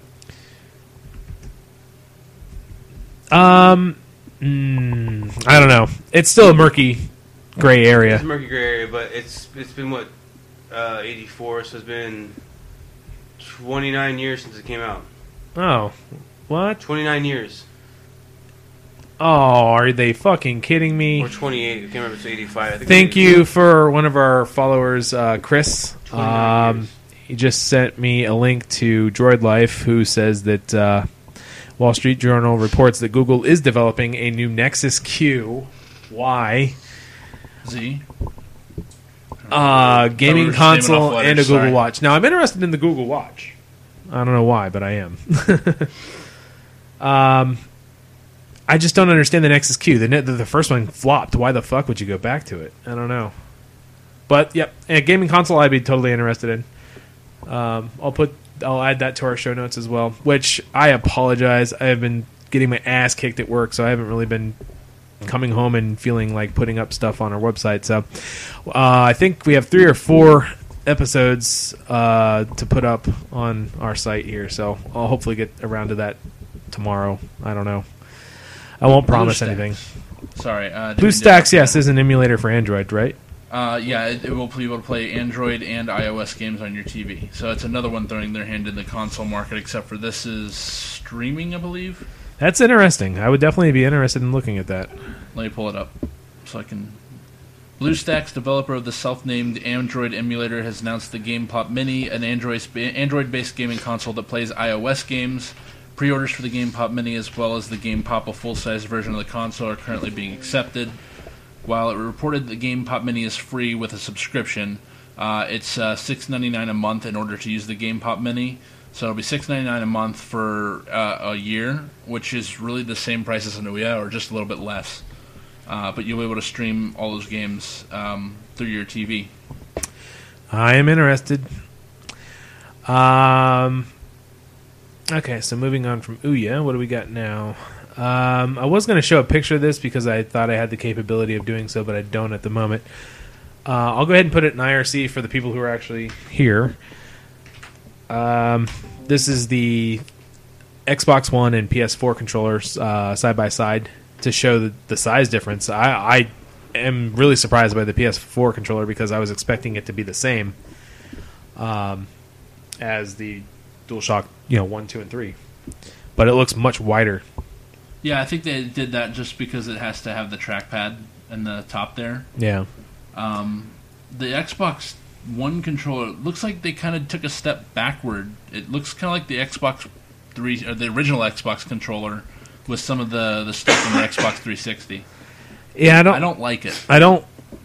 I don't know. It's still a murky gray area. It's a murky gray area, but it's been what 84, so it's been 29 years since it came out. Oh, what? 29 years. Oh, are they fucking kidding me? Or 28. I can't remember if it's 85. I think Thank you for one of our followers, Chris. He just sent me a link to Droid Life, who says that Wall Street Journal reports that Google is developing a new Nexus Q. Y. Z. Gaming console and a Google Watch. Now, I'm interested in the Google Watch. I don't know why, but I am. I just don't understand the Nexus Q. The first one flopped. Why the fuck would you go back to it? I don't know. But, yep, a gaming console I'd be totally interested in. I'll put I'll add that to our show notes as well. Which I apologize. I have been getting my ass kicked at work, so I haven't really been coming home and feeling like putting up stuff on our website. So I think we have 3 or 4 episodes to put up on our site here. So I'll hopefully get around to that tomorrow. I don't know. I won't promise anything. Sorry. BlueStacks, yes, is an emulator for Android, right? Yeah, it will be able to play Android and iOS games on your TV. So it's another one throwing their hand in the console market, except for this is streaming, I believe. That's interesting. I would definitely be interested in looking at that. Let me pull it up so I can... BlueStacks, developer of the self-named Android emulator, has announced the Game Pop Mini, an Android-based gaming console that plays iOS games. Pre-orders for the Game Pop Mini as well as the Game Pop, a full-size version of the console, are currently being accepted. While it reported the Game Pop Mini is free with a subscription, it's $6.99 a month in order to use the Game Pop Mini. So it'll be $6.99 a month for a year, which is really the same price as an Ouya, or just a little bit less. But you'll be able to stream all those games through your TV. I am interested. Okay, so moving on from Ouya, what do we got now? I was going to show a picture of this because I thought I had the capability of doing so, but I don't at the moment. I'll go ahead and put it in IRC for the people who are actually here. This is the Xbox One and PS4 controllers side by side to show the size difference. I am really surprised by the PS4 controller because I was expecting it to be the same as the DualShock 1, 2, and 3. But it looks much wider. Yeah, I think they did that just because it has to have the trackpad in the top there. Yeah. The Xbox One controller looks like they kind of took a step backward. It looks kind of like the Xbox 3 or the original Xbox controller with some of the stuff in the Xbox 360. Yeah, I don't like it. I don't.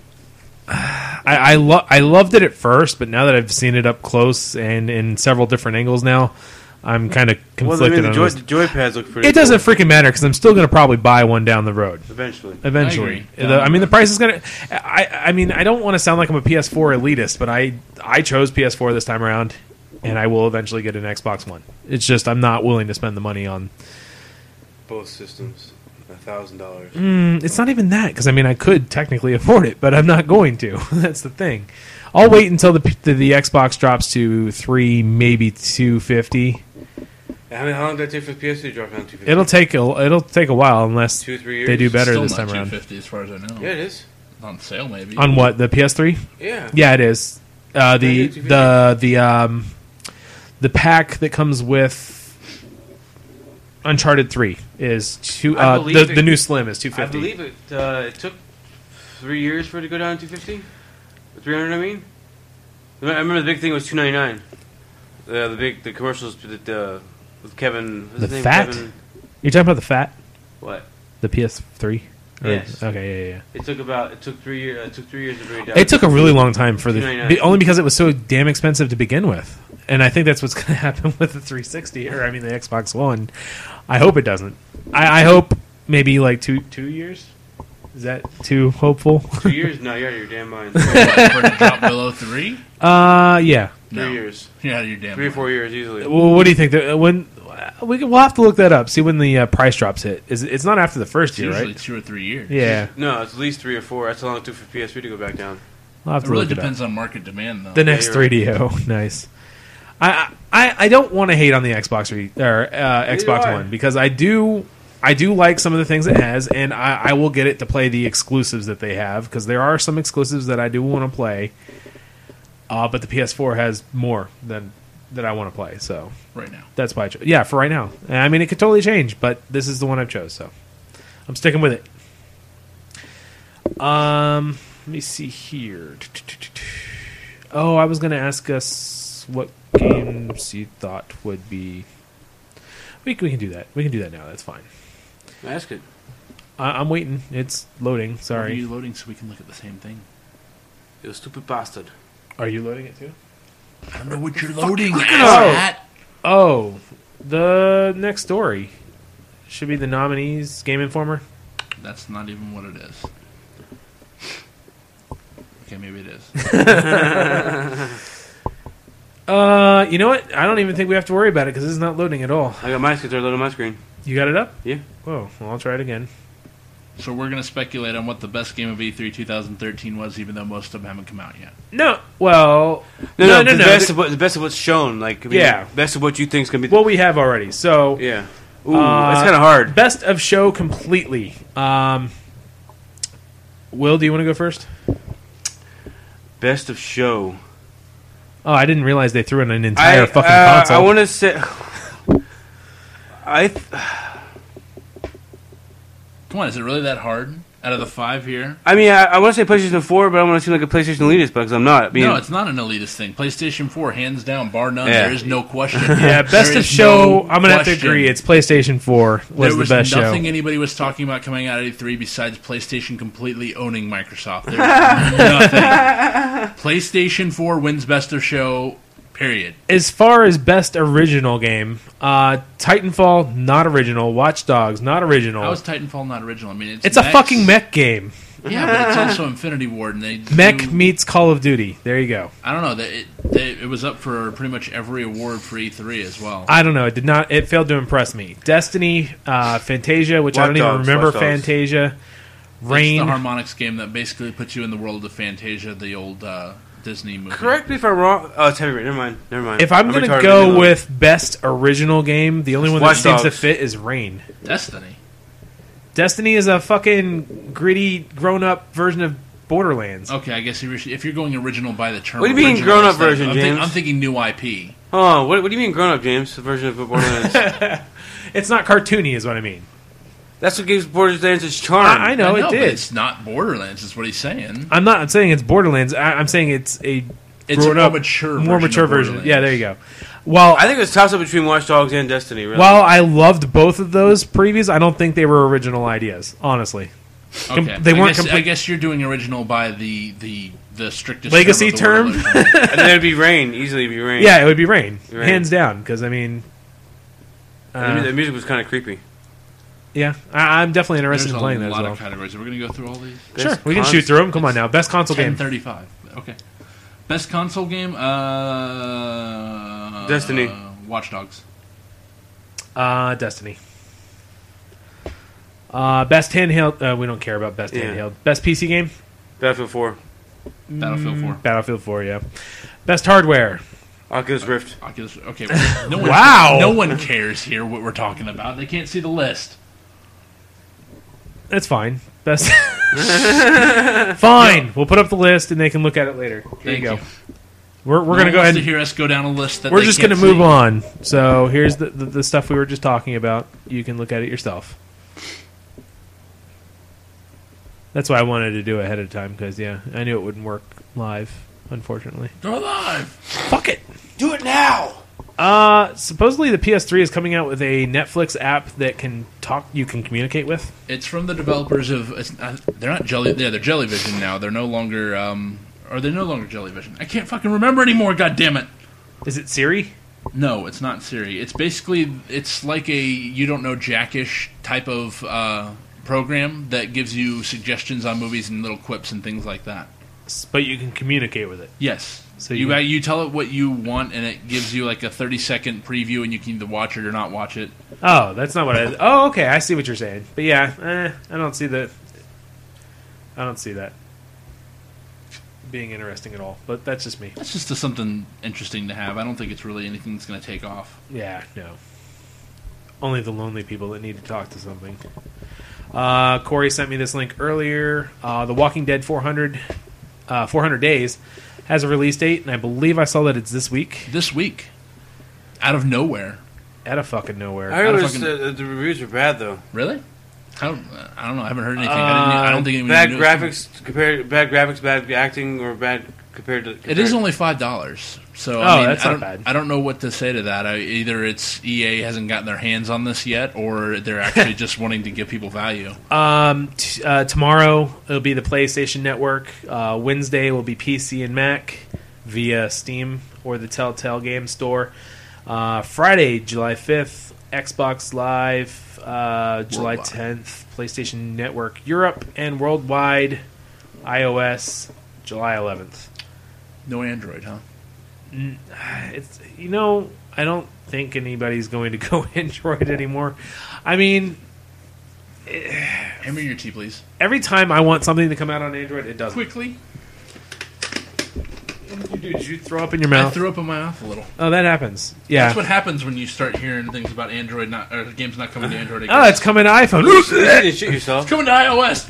I loved it at first, but now that I've seen it up close and in several different angles now, I'm kind of conflicted the on joy, this. the joypads look pretty. It doesn't freaking matter because I'm still going to probably buy one down the road. Eventually. I agree. The price is going to. I mean, I don't want to sound like I'm a PS4 elitist, but I chose PS4 this time around, and I will eventually get an Xbox One. It's just I'm not willing to spend the money on both systems. $1,000. It's not even that because I could technically afford it, but I'm not going to. That's the thing. I'll wait until the Xbox drops to $300, maybe $250. How long did that take for the PS2 to drop down to $250? It'll take a while unless 2-3 years. they do better Still this not time around. $250 as far as I know. Yeah, it is. On sale, maybe. On what, the PS3? Yeah. Yeah, it is. The pack that comes with Uncharted 3 is the new Slim is $250. I believe it took 3 years for it to go down to $250. $300. I mean, I remember the big thing was $299. The commercials with Kevin. What's his name? Fat? Kevin. You're talking about the Fat? What? The PS3? Yes. Okay. Yeah. It took 3 years. It took 3 years to bring it down. It took a really long time for $299. only because it was so damn expensive to begin with, and I think that's what's going to happen with the 360 the Xbox One. I hope it doesn't. I hope maybe like two years. Is that too hopeful? 2 years? No, you're out of your damn mind. For it to drop below 3? Yeah. 3 years. You're out of your damn 3 or mind. 4 years easily. Well, what do you think? We'll have to look that up. See when the price drops hit. It's not after the first It's year, usually right? 2 or 3 years. Yeah. No, it's at least 3 or 4. That's how long it took for PS3 to go back down. We'll have It to really look depends it up. on market demand, though. The next you're right. 3DO, nice. I don't want to hate on the Xbox Xbox I. One because I do like some of the things it has, and I will get it to play the exclusives that they have because there are some exclusives that I do want to play. But the PS4 has more that I want to play, so Right now. that's why I chose. Yeah, for right now. It could totally change, but this is the one I've chose, so I'm sticking with it. Let me see here. Oh, I was going to ask us what games you thought would be. We can do that. We can do that now. That's fine. Ask it. I'm waiting. It's loading. Are Sorry. you loading so we can look at the same thing? You stupid bastard. Are you loading it too? I don't know what you're loading. Oh, the next story should be the nominees. Game Informer. That's not even what it is. Okay, maybe it is. You know what? I don't even think we have to worry about it because it's not loading at all. I got my screen loaded on my screen. You got it up? Yeah. Whoa. Well, I'll try it again. So we're going to speculate on what the best game of E3 2013 was, even though most of them haven't come out yet. No. Well, No. The best of what's shown. Like, I mean, Yeah. Best of what you think's gonna be. Well, we have already. So, Yeah. Ooh, that's kind of hard. best of show completely. Will, do you want to go first? Best of show. Oh, I didn't realize they threw in an entire fucking console. I want to say. Come on, is it really that hard? Out of the 5 here? I mean, I want to say PlayStation 4, but I want to seem like a PlayStation elitist, because I'm not. I mean, No, it's not an elitist thing. PlayStation 4, hands down, bar none. Yeah. There is no question. Yeah, best There of is show. no I'm gonna have to question. agree. It's PlayStation 4 was There was the best nothing show. anybody was talking about coming out of E3 besides PlayStation completely owning Microsoft. There was nothing. PlayStation 4 wins best of show, period. As far as best original game, Titanfall not original. Watch Dogs not original. How is Titanfall not original? I mean, It's a fucking mech game. Yeah, but it's also Infinity Ward, and they Mech do- meets Call of Duty. There you go. I don't know. It was up for pretty much every award for E3 as well. I don't know. It did not. It failed to impress me. Destiny, Fantasia, which I Watch don't even Dogs, remember. Watch Dogs. Fantasia, It's Rain. the Harmonix game that basically puts you in the world of Fantasia, the old Disney movie. correct me if I'm wrong. Oh, it's Heavy Rain. Never mind. If I'm gonna retarded, go leave it with best original game, the only one that Watch seems to Dogs. fit is Rain. Destiny. Destiny is a fucking gritty, grown-up version of Borderlands. Okay, I guess if you're going original by the term. What do you mean original, grown-up it's like- version, James? I'm thinking new IP. Oh, what do you mean grown up, James? The version of Borderlands. It's not cartoony, is what I mean. That's what gives Borderlands its charm. I know, it but did. it's not Borderlands. Is what he's saying. I'm saying it's Borderlands. I'm saying it's a It's a grown more up, mature, more version mature of version. Borderlands. Yeah, there you go. Well, I think it's a toss up between Watch Dogs and Destiny. Really. while I loved both of those previews, I don't think they were original ideas. Honestly, Okay, they weren't I complete. guess you're doing original by the strictest Legacy term. Of the word original. and then it'd be Rain. Easily be Rain. Yeah, it would be Rain, Rain. hands down. Because I mean, The music was kind of creepy. yeah, I'm definitely interested There's in playing a that as lot well. of categories. We're going to go through all these. Sure, Best we can cons- shoot through them. Come on now, best console game. 10:35. Okay. Best console game. Destiny. Watch Dogs. Destiny. Best handheld. We don't care about best Yeah. handheld. Best PC game. Battlefield 4. Battlefield 4. Battlefield 4. Yeah. Best hardware. Oculus Rift. Oculus. Okay. well, No one, Wow. No one cares here what we're talking about. They can't see the list. That's fine. Best. Fine. We'll put up the list and they can look at it later. There Thank you go. you. We're No gonna one go wants ahead. to hear us go down a list that We're they just can't gonna move see. on. So here's the stuff we were just talking about. You can look at it yourself. That's why I wanted to do it ahead of time because I knew it wouldn't work live. Unfortunately. Go live. Fuck it. Do it now! Supposedly the PS3 is coming out with a Netflix app that can talk. You can communicate with. It's from the developers of. They're not Jelly. Yeah, they're Jellyvision now. They're no longer. Or they're no longer Jellyvision. I can't fucking remember anymore. God damn it. Is it Siri? No, it's not Siri. It's basically like a you don't know Jackish type of program that gives you suggestions on movies and little quips and things like that. But you can communicate with it. Yes. So So you tell it what you want, and it gives you like a 30-second preview, and you can either watch it or not watch it. Oh, that's not what I. Oh, okay. I see what you're saying. But yeah, I don't see that. I don't see that being interesting at all. But that's just me. That's just something interesting to have. I don't think it's really anything that's going to take off. Yeah, no. Only the lonely people that need to talk to something. Corey sent me this link earlier. The Walking Dead 400 Days has a release date, and I believe I saw that it's this week. This week, out of nowhere. Out of fucking nowhere. I heard I'd it was, fucking- the reviews were bad, though. Really? I don't know. I haven't heard anything. I don't think anyone Bad knew. graphics, bad acting, or bad compared to... It is only $5, so That's I not don't, bad. I don't know what to say to that. Either it's EA hasn't gotten their hands on this yet, or they're actually just wanting to give people value. Tomorrow it'll be the PlayStation Network. Wednesday will be PC and Mac via Steam or the Telltale Game Store. Friday, July 5th, Xbox Live. July Worldwide. 10th, PlayStation Network Europe and worldwide. iOS, July 11th. No Android, huh? It's I don't think anybody's going to go Android anymore. I mean, Hammer your tea, please. every time I want something to come out on Android, it doesn't. Quickly. What did you do? Did you throw up in your I mouth? threw up in my mouth a little. Oh, that happens. Yeah. That's what happens when you start hearing things about Android, or games not coming to Android again. Oh, it's coming to iPhone. You didn't shit yourself. coming to iOS.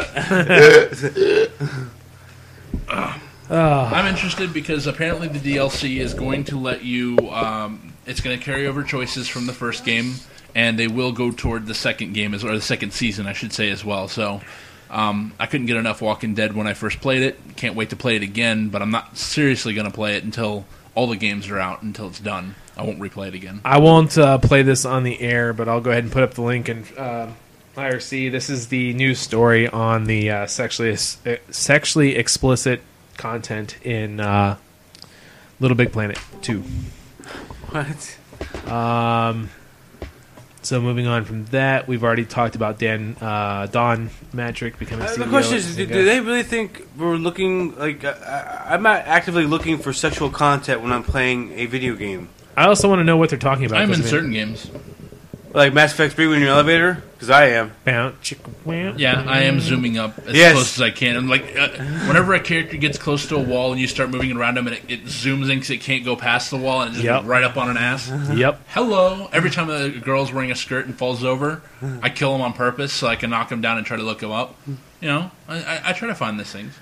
Oh. I'm interested because apparently the DLC is going to let you. It's going to carry over choices from the first game, and they will go toward the second game, or the second season, I should say, as well. So. I couldn't get enough Walking Dead when I first played it. Can't wait to play it again, but I'm not seriously going to play it until all the games are out, until it's done. I won't replay it again. I won't play this on the air, but I'll go ahead and put up the link in IRC. This is the news story on the sexually explicit content in Little Big Planet 2. What? So moving on from that, we've already talked about Don Matrick becoming CEO. The question is, do they really think we're looking like I'm not actively looking for sexual content when I'm playing a video game? I also want to know what they're talking about. I'm in certain games. Like Mass Effect 3 when you're in your elevator? Because I am. Yeah, I am zooming up as close as I can. And like, whenever a character gets close to a wall and you start moving around them, and it zooms in because it can't go past the wall, and it just goes right up on an ass. Yep. Hello. Every time a girl's wearing a skirt and falls over, I kill him on purpose so I can knock him down and try to look him up. You know, I try to find these things.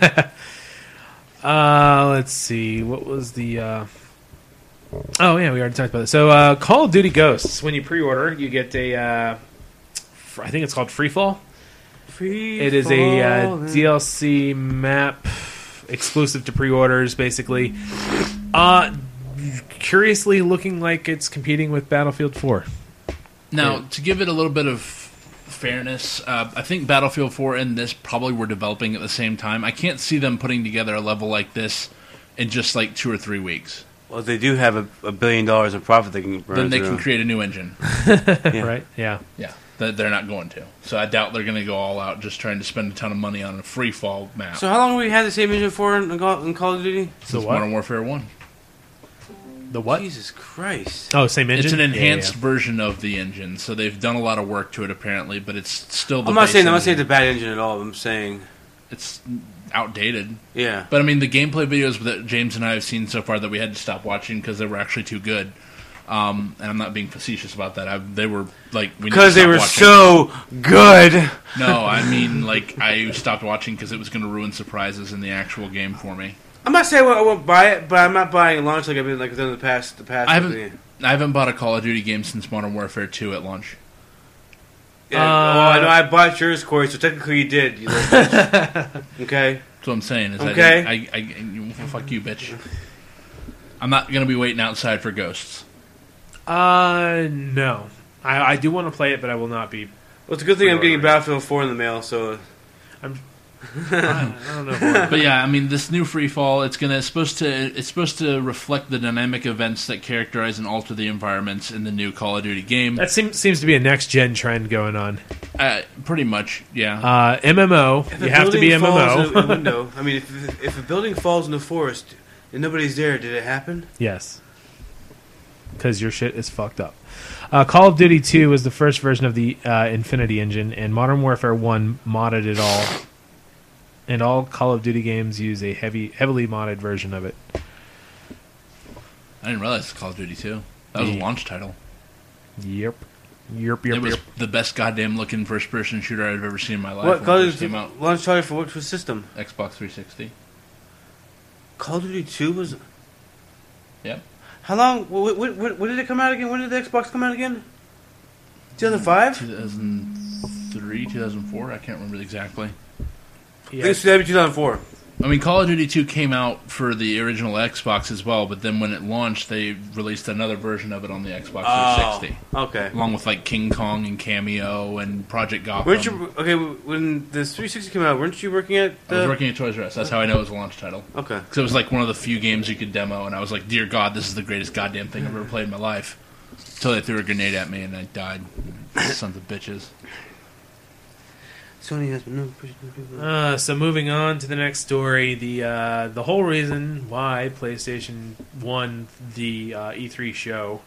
Let's see. What was the... Oh, yeah, we already talked about this. So, Call of Duty Ghosts, when you pre-order, you get a... I think it's called Freefall. It is a DLC map exclusive to pre-orders, basically. Curiously looking like it's competing with Battlefield 4. Now, to give it a little bit of fairness, I think Battlefield 4 and this probably were developing at the same time. I can't see them putting together a level like this in just like 2 or 3 weeks. Well, they do have $1 billion in profit they can burn. Then they can create a new engine. Right? Yeah. Yeah. They're not going to. So I doubt they're going to go all out just trying to spend a ton of money on a free fall map. So how long have we had the same engine for in Call of Duty? Since Modern Warfare 1. The what? Jesus Christ. Oh, same engine? It's an enhanced version of the engine, so they've done a lot of work to it apparently, but it's still the I'm not saying engine. it's a bad engine at all. I'm saying it's outdated. Yeah. But I mean, the gameplay videos that James and I have seen so far that we had to stop watching because they were actually too good. And I'm not being facetious about that. They were like because they were so good. No, I mean like I stopped watching because it was going to ruin surprises in the actual game for me. I'm not saying I won't buy it, but I'm not buying it launch like I've been like done in the past. I haven't bought a Call of Duty game since Modern Warfare 2 at launch. Yeah, I know I bought yours, Corey. So technically, you did. You okay. That's what I'm saying. Is okay. I fuck you, bitch. I'm not going to be waiting outside for Ghosts. No. I do want to play it, but I will not be. Well, it's a good thing I'm getting Battlefield 4 in the mail, so... I don't know. But yeah, I mean, this new free fall, it's supposed to reflect the dynamic events that characterize and alter the environments in the new Call of Duty game. That seems to be a next-gen trend going on. Pretty much, yeah. MMO. You have to be MMO. In a window, I mean, if a building falls in the forest and nobody's there, did it happen? Yes. Because your shit is fucked up. Call of Duty 2 was the first version of the Infinity engine, and Modern Warfare 1 modded it all. And all Call of Duty games use a heavily modded version of it. I didn't realize it's Call of Duty 2. That was a launch title. Yep. It was the best goddamn looking first person shooter I've ever seen in my life. What Call of Duty launch title for what system? Xbox 360. Call of Duty 2 was. Yep. How long? When did it come out again? When did the Xbox come out again? 2005? 2003, 2004. I can't remember exactly. Yeah. I think it's 2004. I mean, Call of Duty 2 came out for the original Xbox as well, but then when it launched, they released another version of it on the Xbox 360. Okay. Along with like King Kong and Cameo and Project Gotham. When the 360 came out, weren't you working at? I was working at Toys R Us. That's how I know it was a launch title. Okay. Because it was like one of the few games you could demo, and I was like, "Dear God, this is the greatest goddamn thing I've ever played in my life." Until they threw a grenade at me and I died. Sons of bitches. Sony has been no. So moving on to the next story, the whole reason why PlayStation won the E3 show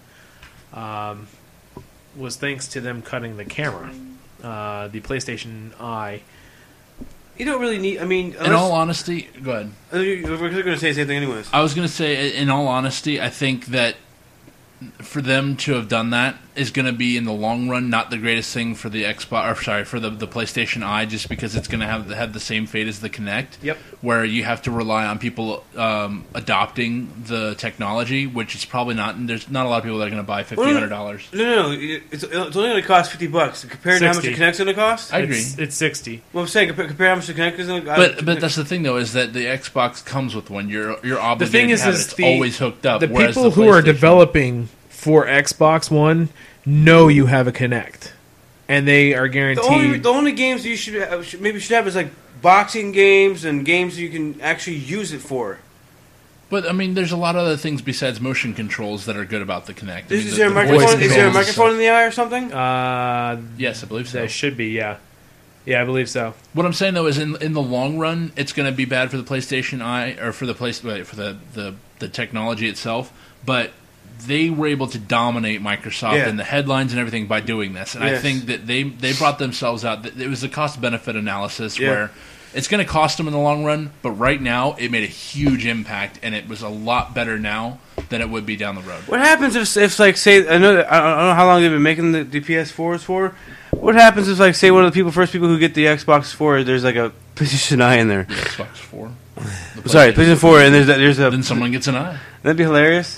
was thanks to them cutting the camera, the PlayStation Eye. You don't really need. I mean, In all honesty, go ahead. we're going to say the same thing anyways. I was going to say, in all honesty, I think that for them to have done that is going to be in the long run not the greatest thing for the Xbox, or sorry, for the PlayStation Eye, just because it's going to have the same fate as the Kinect. Yep. Where you have to rely on people adopting the technology, which is probably not. And there's not a lot of people that are going to buy $1,500. No. It's only going to cost $50 compared to how much the 60. Kinect's going to cost. I agree. It's 60. Well, I'm saying compare how much the Kinect is going to cost. But that's the thing, though, is that the Xbox comes with one. You're obligated The thing to is, have is it. It's the always hooked up. The whereas people the who are PlayStation- developing for Xbox One know you have a Kinect, and they are guaranteed. The only games you should have is like boxing games and games you can actually use it for. But I mean, there's a lot of other things besides motion controls that are good about the Kinect. I mean, Is the- there a the voice microphone? Is there a controls- microphone in the eye or something? Yes, I believe so. There should be, yeah. Yeah, I believe so. What I'm saying though is, in the long run, it's going to be bad for the PlayStation Eye or for the technology itself. But they were able to dominate Microsoft in the headlines and everything by doing this, and I think that they brought themselves out. It was a cost benefit analysis where it's going to cost them in the long run, but right now it made a huge impact, and it was a lot better now than it would be down the road. What happens if like, say, I don't know how long they've been making the PS4s for. What happens if, like, say, one of the first people who get the Xbox 4, there's like a PlayStation Eye in there? The Xbox 4. The Sorry, PlayStation 4, and there's a. Then someone gets an eye. That'd be hilarious.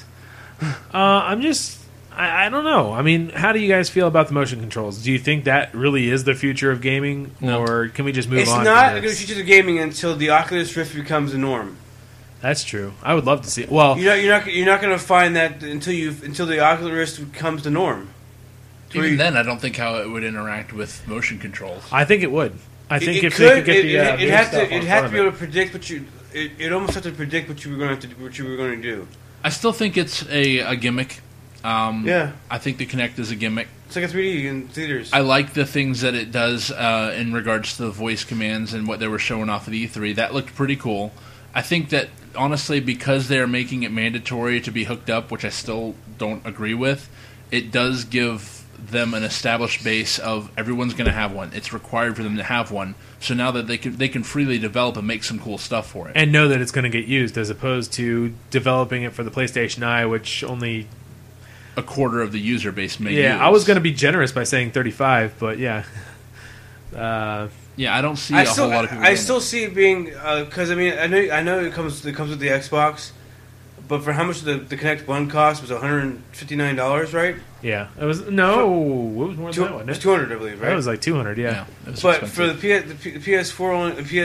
I don't know. I mean, how do you guys feel about the motion controls? Do you think that really is the future of gaming, No. or can we just move It's on? not from a good this? future of gaming until the Oculus Rift becomes the norm. That's true. I would love to see it. Well, You're not going to find that until the Oculus Rift becomes the norm. Even then, I don't think how it would interact with motion controls. I think it would. I think It if they could get the it VR had stuff to on it front had to of be it. able to predict what you. It almost had to predict what you were going to do. I still think it's a gimmick. Yeah, I think the Kinect is a gimmick. it's like a 3D in theaters. I like the things that it does in regards to the voice commands and what they were showing off at E3. That looked pretty cool. I think that, honestly, because they're making it mandatory to be hooked up, which I still don't agree with, it does give them an established base of everyone's going to have one. It's required for them to have one. So now that they can freely develop and make some cool stuff for it. And know that it's going to get used, as opposed to developing it for the PlayStation Eye, which only. A quarter of the user base may Yeah, use. I was going to be generous by saying 35, but yeah. Yeah, I don't see a whole lot of people. I doing still see it being because I mean I know it comes with the Xbox, but for how much the Kinect One cost was $159, right? Yeah, it was it was more than that, It wasn't was it? $200, I believe, right? That was like 200, it. yeah. It was But expensive. for the PS4 only, the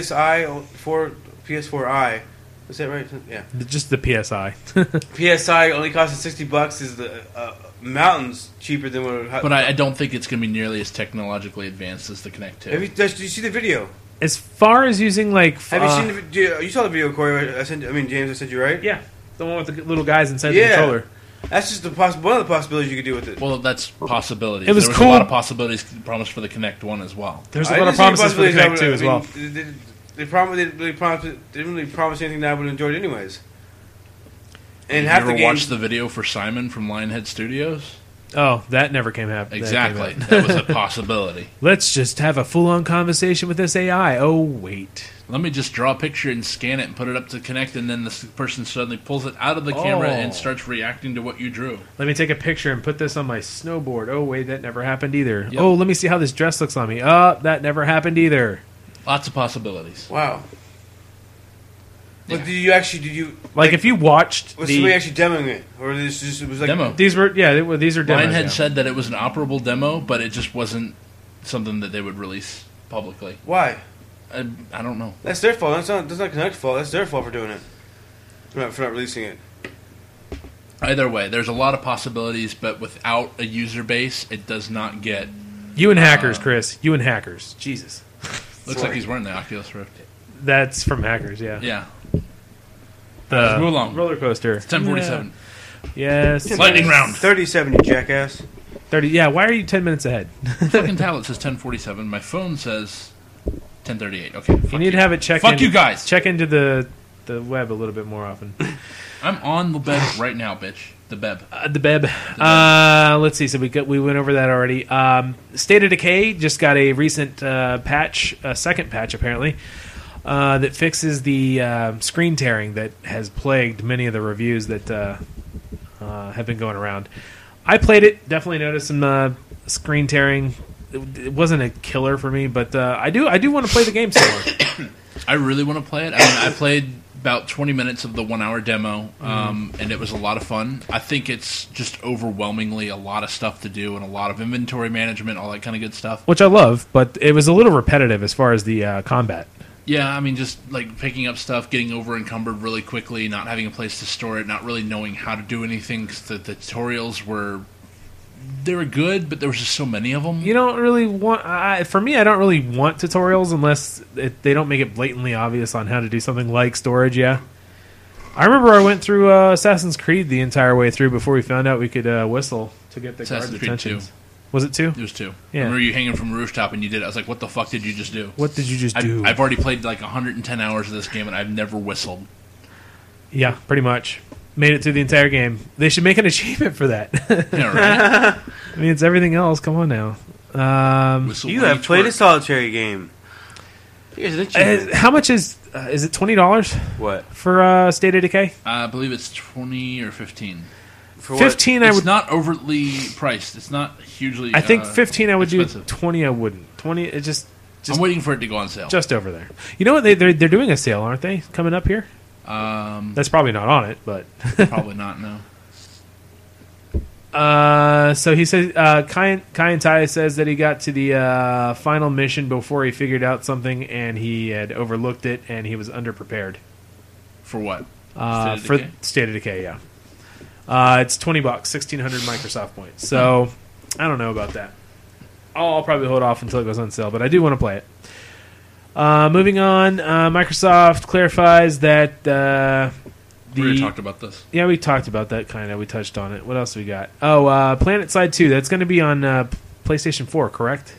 PS4i, is that right? Yeah. Just the PSI. PSI only costing $60 is the mountains cheaper than what. It, But I don't think it's going to be nearly as technologically advanced as the Kinect 2. did you see the video? As far as using like, Have you seen the video? You saw the video, Corey? James, I sent you, right? Yeah, the one with the little guys inside Yeah. the controller. That's just one of the possibilities you could do with it. Well, that's possibilities. It was there was cool. a lot of possibilities promised for the Kinect 1 as well. There's a I lot of didn't see promises for the possibilities Kinect too as well. They didn't really promise anything that I would enjoy it anyways. And Did half you the ever games. watch the video for Simon from Lionhead Studios? Oh, that never came out. Exactly. That came out. That was a possibility. Let's just have a full-on conversation with this AI. Oh, wait. Let me just draw a picture and scan it and put it up to Kinect, and then the person suddenly pulls it out of the camera and starts reacting to what you drew. Let me take a picture and put this on my snowboard. Oh, wait, that never happened either. Yep. Oh, let me see how this dress looks on me. Oh, that never happened either. Lots of possibilities. Wow. But Yeah. did you Like, if you watched was somebody the... actually demoing it, or this just it was like Demo. These were, yeah, these are demos. Lionhead yeah. said that it was an operable demo, but it just wasn't something that they would release publicly. Why? I don't know. That's their fault. That's not Kinect's fault. That's their fault for doing it. For not releasing it. Either way, there's a lot of possibilities, but without a user base, it does not get. You and hackers, Chris. You and hackers. Jesus. Looks like he's wearing the Oculus Rift. That's from hackers, yeah. Yeah. The Let's move along. roller coaster. 10:47. Yeah. Yes. Lightning round. 37, you jackass. 30. Yeah, why are you 10 minutes ahead? Fucking tablet says 10:47. My phone says 10:38. Okay. You need to have it check. Fuck you guys. Check into the web a little bit more often. I'm on the bed right now, bitch. The beb. The Beb. Let's see. So we went over that already. State of Decay just got a recent patch, a second patch apparently, that fixes the screen tearing that has plagued many of the reviews that have been going around. I played it. Definitely noticed some screen tearing. It wasn't a killer for me, but I do want to play the game some more. I really want to play it. I mean, I played about 20 minutes of the 1 hour demo, and it was a lot of fun. I think it's just overwhelmingly a lot of stuff to do and a lot of inventory management, all that kind of good stuff. Which I love, but it was a little repetitive as far as the combat. Yeah, I mean, just like picking up stuff, getting over encumbered really quickly, not having a place to store it, not really knowing how to do anything because the tutorials were good, but there was just so many of them. You don't really want... for me, I don't really want tutorials unless they don't make it blatantly obvious on how to do something like storage, yeah. I remember I went through Assassin's Creed the entire way through before we found out we could whistle to get the guard detentions. 2. Was it 2? It was 2. Yeah. I remember you hanging from a rooftop and you did it. I was like, what the fuck did you just do? What did you just do? I've already played like 110 hours of this game and I've never whistled. Yeah, pretty much. Made it through the entire game. They should make an achievement for that. Yeah, right? I mean, it's everything else. Come on now. Whistle You when have played a twerk. solitary game. Here's an achievement. How much is it $20 What? for State of Decay? I believe it's 20 or 15. For 15 I It's would... not overtly priced. It's not hugely I think 15 I would expensive. do. 20 I wouldn't. 20 it just I'm waiting for it to go on sale. just over there. You know what? They're doing a sale, aren't they? Coming up here. That's probably not on it, but Probably not, no. so he says Kai Tai says that he got to the final mission before he figured out something and he had overlooked it and he was underprepared. For what? For Decay? State of Decay, yeah. It's $20, 1,600 Microsoft points. So I don't know about that. I'll probably hold off until it goes on sale, but I do want to play it. Moving on, Microsoft clarifies that We already talked about this. Yeah, we talked about that kind of. We touched on it. What else we got? Oh, PlanetSide 2. That's going to be on PlayStation 4, correct?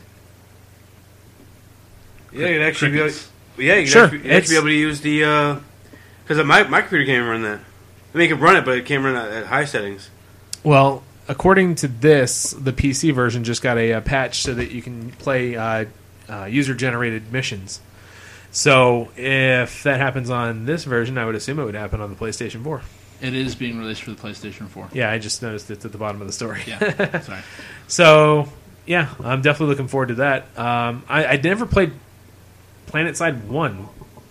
Yeah, you'd actually be able, Crickets. you'd Sure, actually be able to use the... Because my computer can't run that. I mean, it can run it, but it can't run it at high settings. Well, according to this, the PC version just got a patch so that you can play user-generated missions. So if that happens on this version, I would assume it would happen on the PlayStation 4. It is being released for the PlayStation 4. Yeah, I just noticed it's at the bottom of the story. Yeah, sorry. So, yeah, I'm definitely looking forward to that. I never played PlanetSide 1.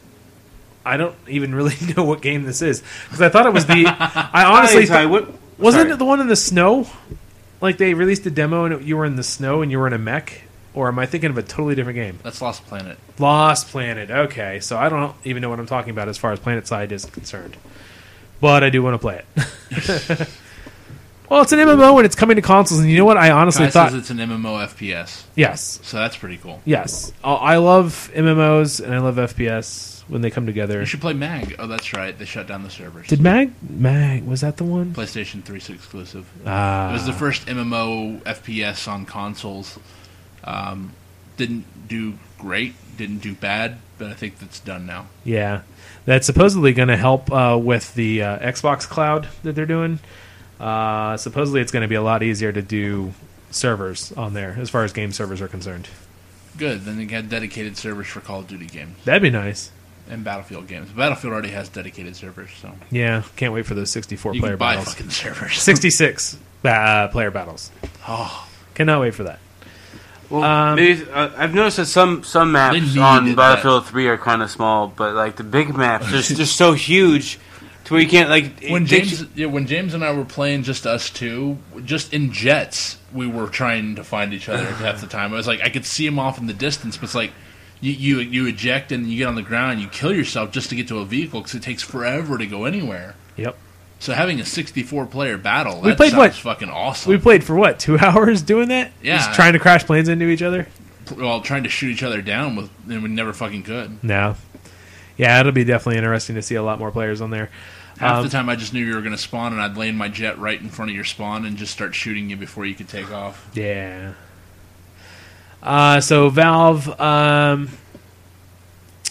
I don't even really know what game this is. Because I thought it was the... I honestly... Wasn't it the one in the snow? Like, they released a demo and you were in the snow and you were in a mech? Or am I thinking of a totally different game? That's Lost Planet. Lost Planet. Okay, so I don't even know what I'm talking about as far as PlanetSide is concerned. But I do want to play it. Well, it's an MMO and it's coming to consoles, and you know what? I honestly Kai thought... says it's an MMO FPS, Yes. so that's pretty cool. Yes. I love MMOs and I love FPS when they come together. You should play MAG. Oh, that's right. They shut down the servers. Did Mag, was that the one? PlayStation 3 exclusive. It Ah. was the first MMO FPS on consoles. Didn't do great, didn't do bad, but I think that's done now. Yeah. That's supposedly going to help with the Xbox Cloud that they're doing. Supposedly it's going to be a lot easier to do servers on there as far as game servers are concerned. Good. Then they got dedicated servers for Call of Duty games That'd be nice. and Battlefield games. Battlefield already has dedicated servers, so Yeah. Can't wait for those 64 you player can buy battles. fucking servers. 66 player battles. Oh, Cannot wait for that. Well, maybe I've noticed that some maps They on needed Battlefield 3 are kind of small, but like the big maps, they're just so huge to where you can't like. when James and I were playing just us two, just in jets, we were trying to find each other half the time. It was like I could see him off in the distance, but it's like you eject and you get on the ground, and you kill yourself just to get to a vehicle because it takes forever to go anywhere. Yep. So having a 64-player battle, We that played sounds what? fucking awesome. We played for what, 2 hours doing that? Yeah. Just trying to crash planes into each other? Well, trying to shoot each other down with, and we never fucking could. No. Yeah, it'll be definitely interesting to see a lot more players on there. Half the time, I just knew you were going to spawn, and I'd land my jet right in front of your spawn and just start shooting you before you could take off. Yeah. So Valve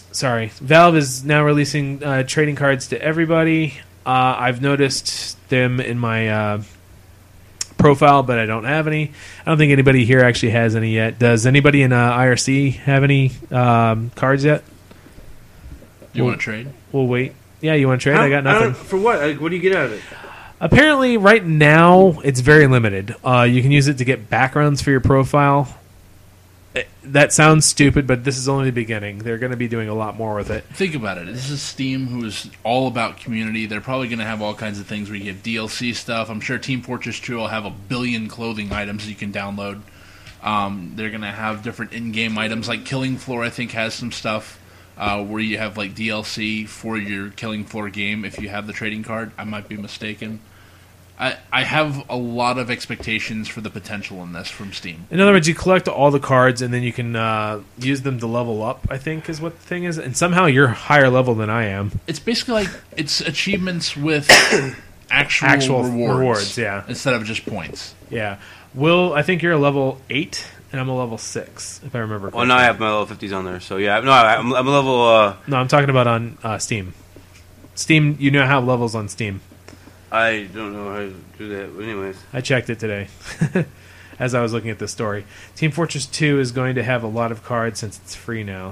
Valve is now releasing trading cards to everybody. I've noticed them in my profile, but I don't have any. I don't think anybody here actually has any yet. Does anybody in IRC have any cards yet? You want to trade? We'll wait. Yeah, you want to trade? I got nothing. For what? Like, what do you get out of it? Apparently, right now, it's very limited. You can use it to get backgrounds for your profile. That sounds stupid, but this is only the beginning. They're going to be doing a lot more with it. Think about it. This is Steam, who is all about community. They're probably going to have all kinds of things where you get DLC stuff. I'm sure Team Fortress 2 will have a billion clothing items you can download. They're going to have different in-game items. Like Killing Floor, I think, has some stuff where you have like DLC for your Killing Floor game if you have the trading card. I might be mistaken. I have a lot of expectations for the potential in this from Steam. In other words, you collect all the cards, and then you can use them to level up, I think is what the thing is. And somehow you're higher level than I am. It's basically like it's achievements with actual rewards, yeah. Instead of just points. Yeah. I think you're a level 8, and I'm a level 6, if I remember correctly. Well, now I have my level 50s on there, so yeah. No, I'm a level... No, I'm talking about on Steam. Steam, you know how levels on Steam. I don't know how to do that. But anyways, I checked it today as I was looking at the story. Team Fortress 2 is going to have a lot of cards since it's free now.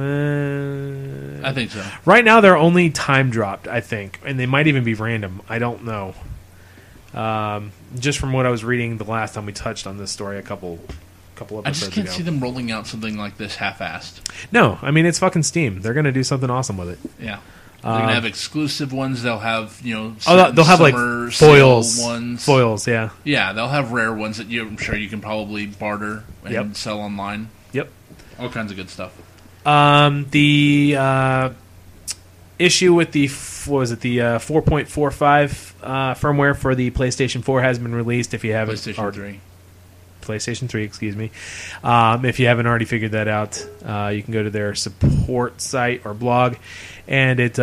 I think so. Right now, they're only time dropped, I think, and they might even be random. I don't know. Just from what I was reading the last time we touched on this story a couple episodes ago. I just can't see them rolling out something like this half-assed. No, I mean it's fucking Steam. They're going to do something awesome with it. Yeah. They're going to have exclusive ones. They'll have, they'll have like foils ones. Foils, yeah. Yeah, they'll have rare ones that I'm sure you can probably barter and sell online. Yep. All kinds of good stuff. The issue with the 4.45 firmware for the PlayStation 4 has been released. If you haven't, PlayStation 3, excuse me. If you haven't already figured that out, you can go to their support site or blog, and it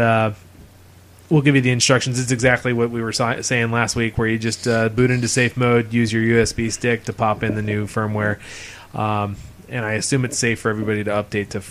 will give you the instructions. It's exactly what we were saying last week, where you just boot into safe mode, use your USB stick to pop in the new firmware. And I assume it's safe for everybody to update to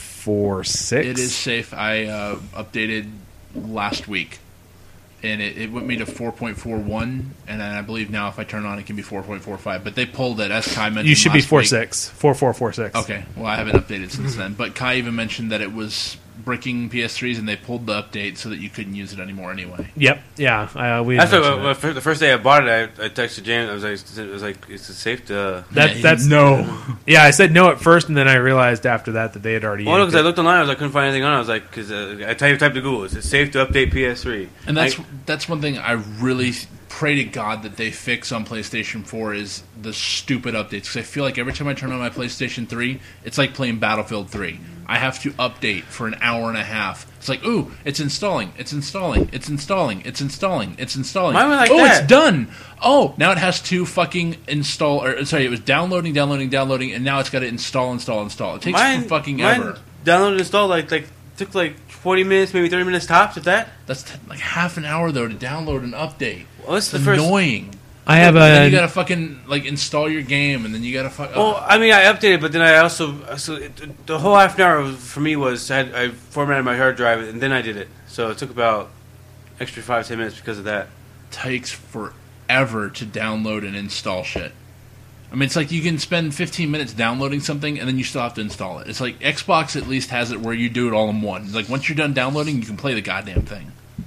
4.46. It is safe. I updated last week. And it went me to 4.41, and then I believe now if I turn on it can be 4.45. But they pulled it, as Kai mentioned. You should be 4.6. 4.46. Okay, well I haven't updated since then. But Kai even mentioned that it was bricking PS3s, and they pulled the update so that you couldn't use it anymore anyway. Yep, yeah. That's the first day I bought it. I texted James. I was like, "Is it safe to?" That's no. Yeah, I said no at first, and then I realized after that they had already. Well, no, because I looked online, I couldn't find anything on it. I was like, because I typed to Google, is it safe to update PS3? And that's one thing I really pray to God that they fix on PlayStation 4 is the stupid updates. Because I feel like every time I turn on my PlayStation 3, it's like playing Battlefield 3. I have to update for an hour and a half. It's like, ooh, it's installing. It's installing. It's installing. It's installing. It's installing. Mine was like that. It's done. Oh, now it has to fucking install. Or sorry, it was downloading, and now it's got to install. It takes fucking ever. Download and install took like 20 minutes, maybe 30 minutes tops. If that. That's like half an hour though to download and update. Well, it's annoying. I have then you gotta fucking install your game, and then you gotta Well, I mean, I updated, but then I also the whole half an hour for me was I formatted my hard drive, and then I did it. So it took about extra 5-10 minutes because of that. Takes forever to download and install shit. I mean, it's like you can spend 15 minutes downloading something, and then you still have to install it. It's like Xbox at least has it where you do it all in one. It's like once you're done downloading, you can play the goddamn thing.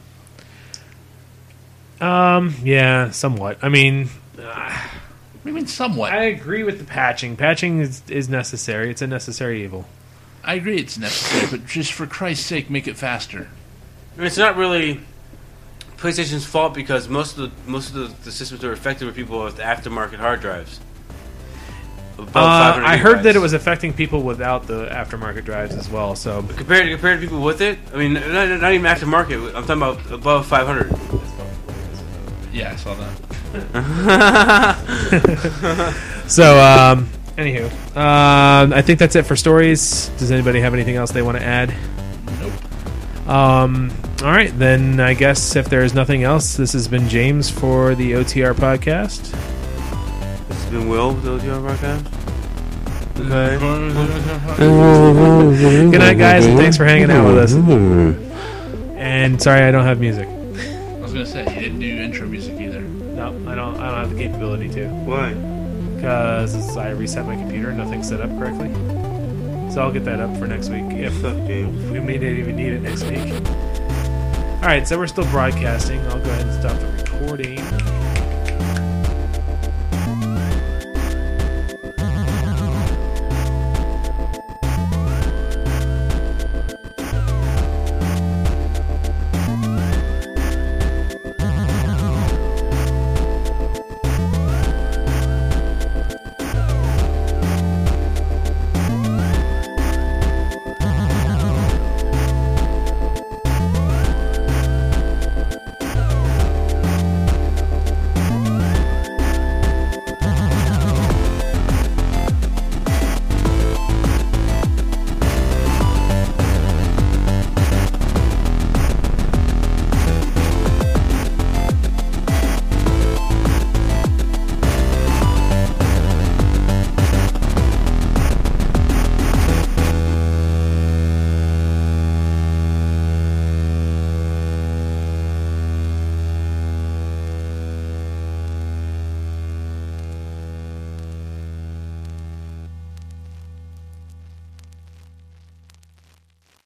Yeah, somewhat. I mean, what do you mean somewhat? I agree with the patching. Patching is necessary. It's a necessary evil. I agree it's necessary, but just for Christ's sake, make it faster. I mean, it's not really PlayStation's fault because most of the systems that are affected were people with aftermarket hard drives. I heard that it was affecting people without the aftermarket drives as well. So compared to people with it, I mean, not even aftermarket. I'm talking about above 500. Yeah, I saw that. So, anywho, I think that's it for stories. Does anybody have anything else they want to add? Nope. All right, then I guess if there's nothing else, this has been James for the OTR podcast. This has been Will with the OTR podcast. Okay. Good night, guys, and thanks for hanging out with us. And sorry I don't have music. I was gonna say you didn't do intro music either. No, I don't have the capability to. Why? Because I reset my computer and nothing's set up correctly. So I'll get that up for next week if Fuck, James. we may not even need it next week. Alright, so we're still broadcasting. I'll go ahead and stop the recording.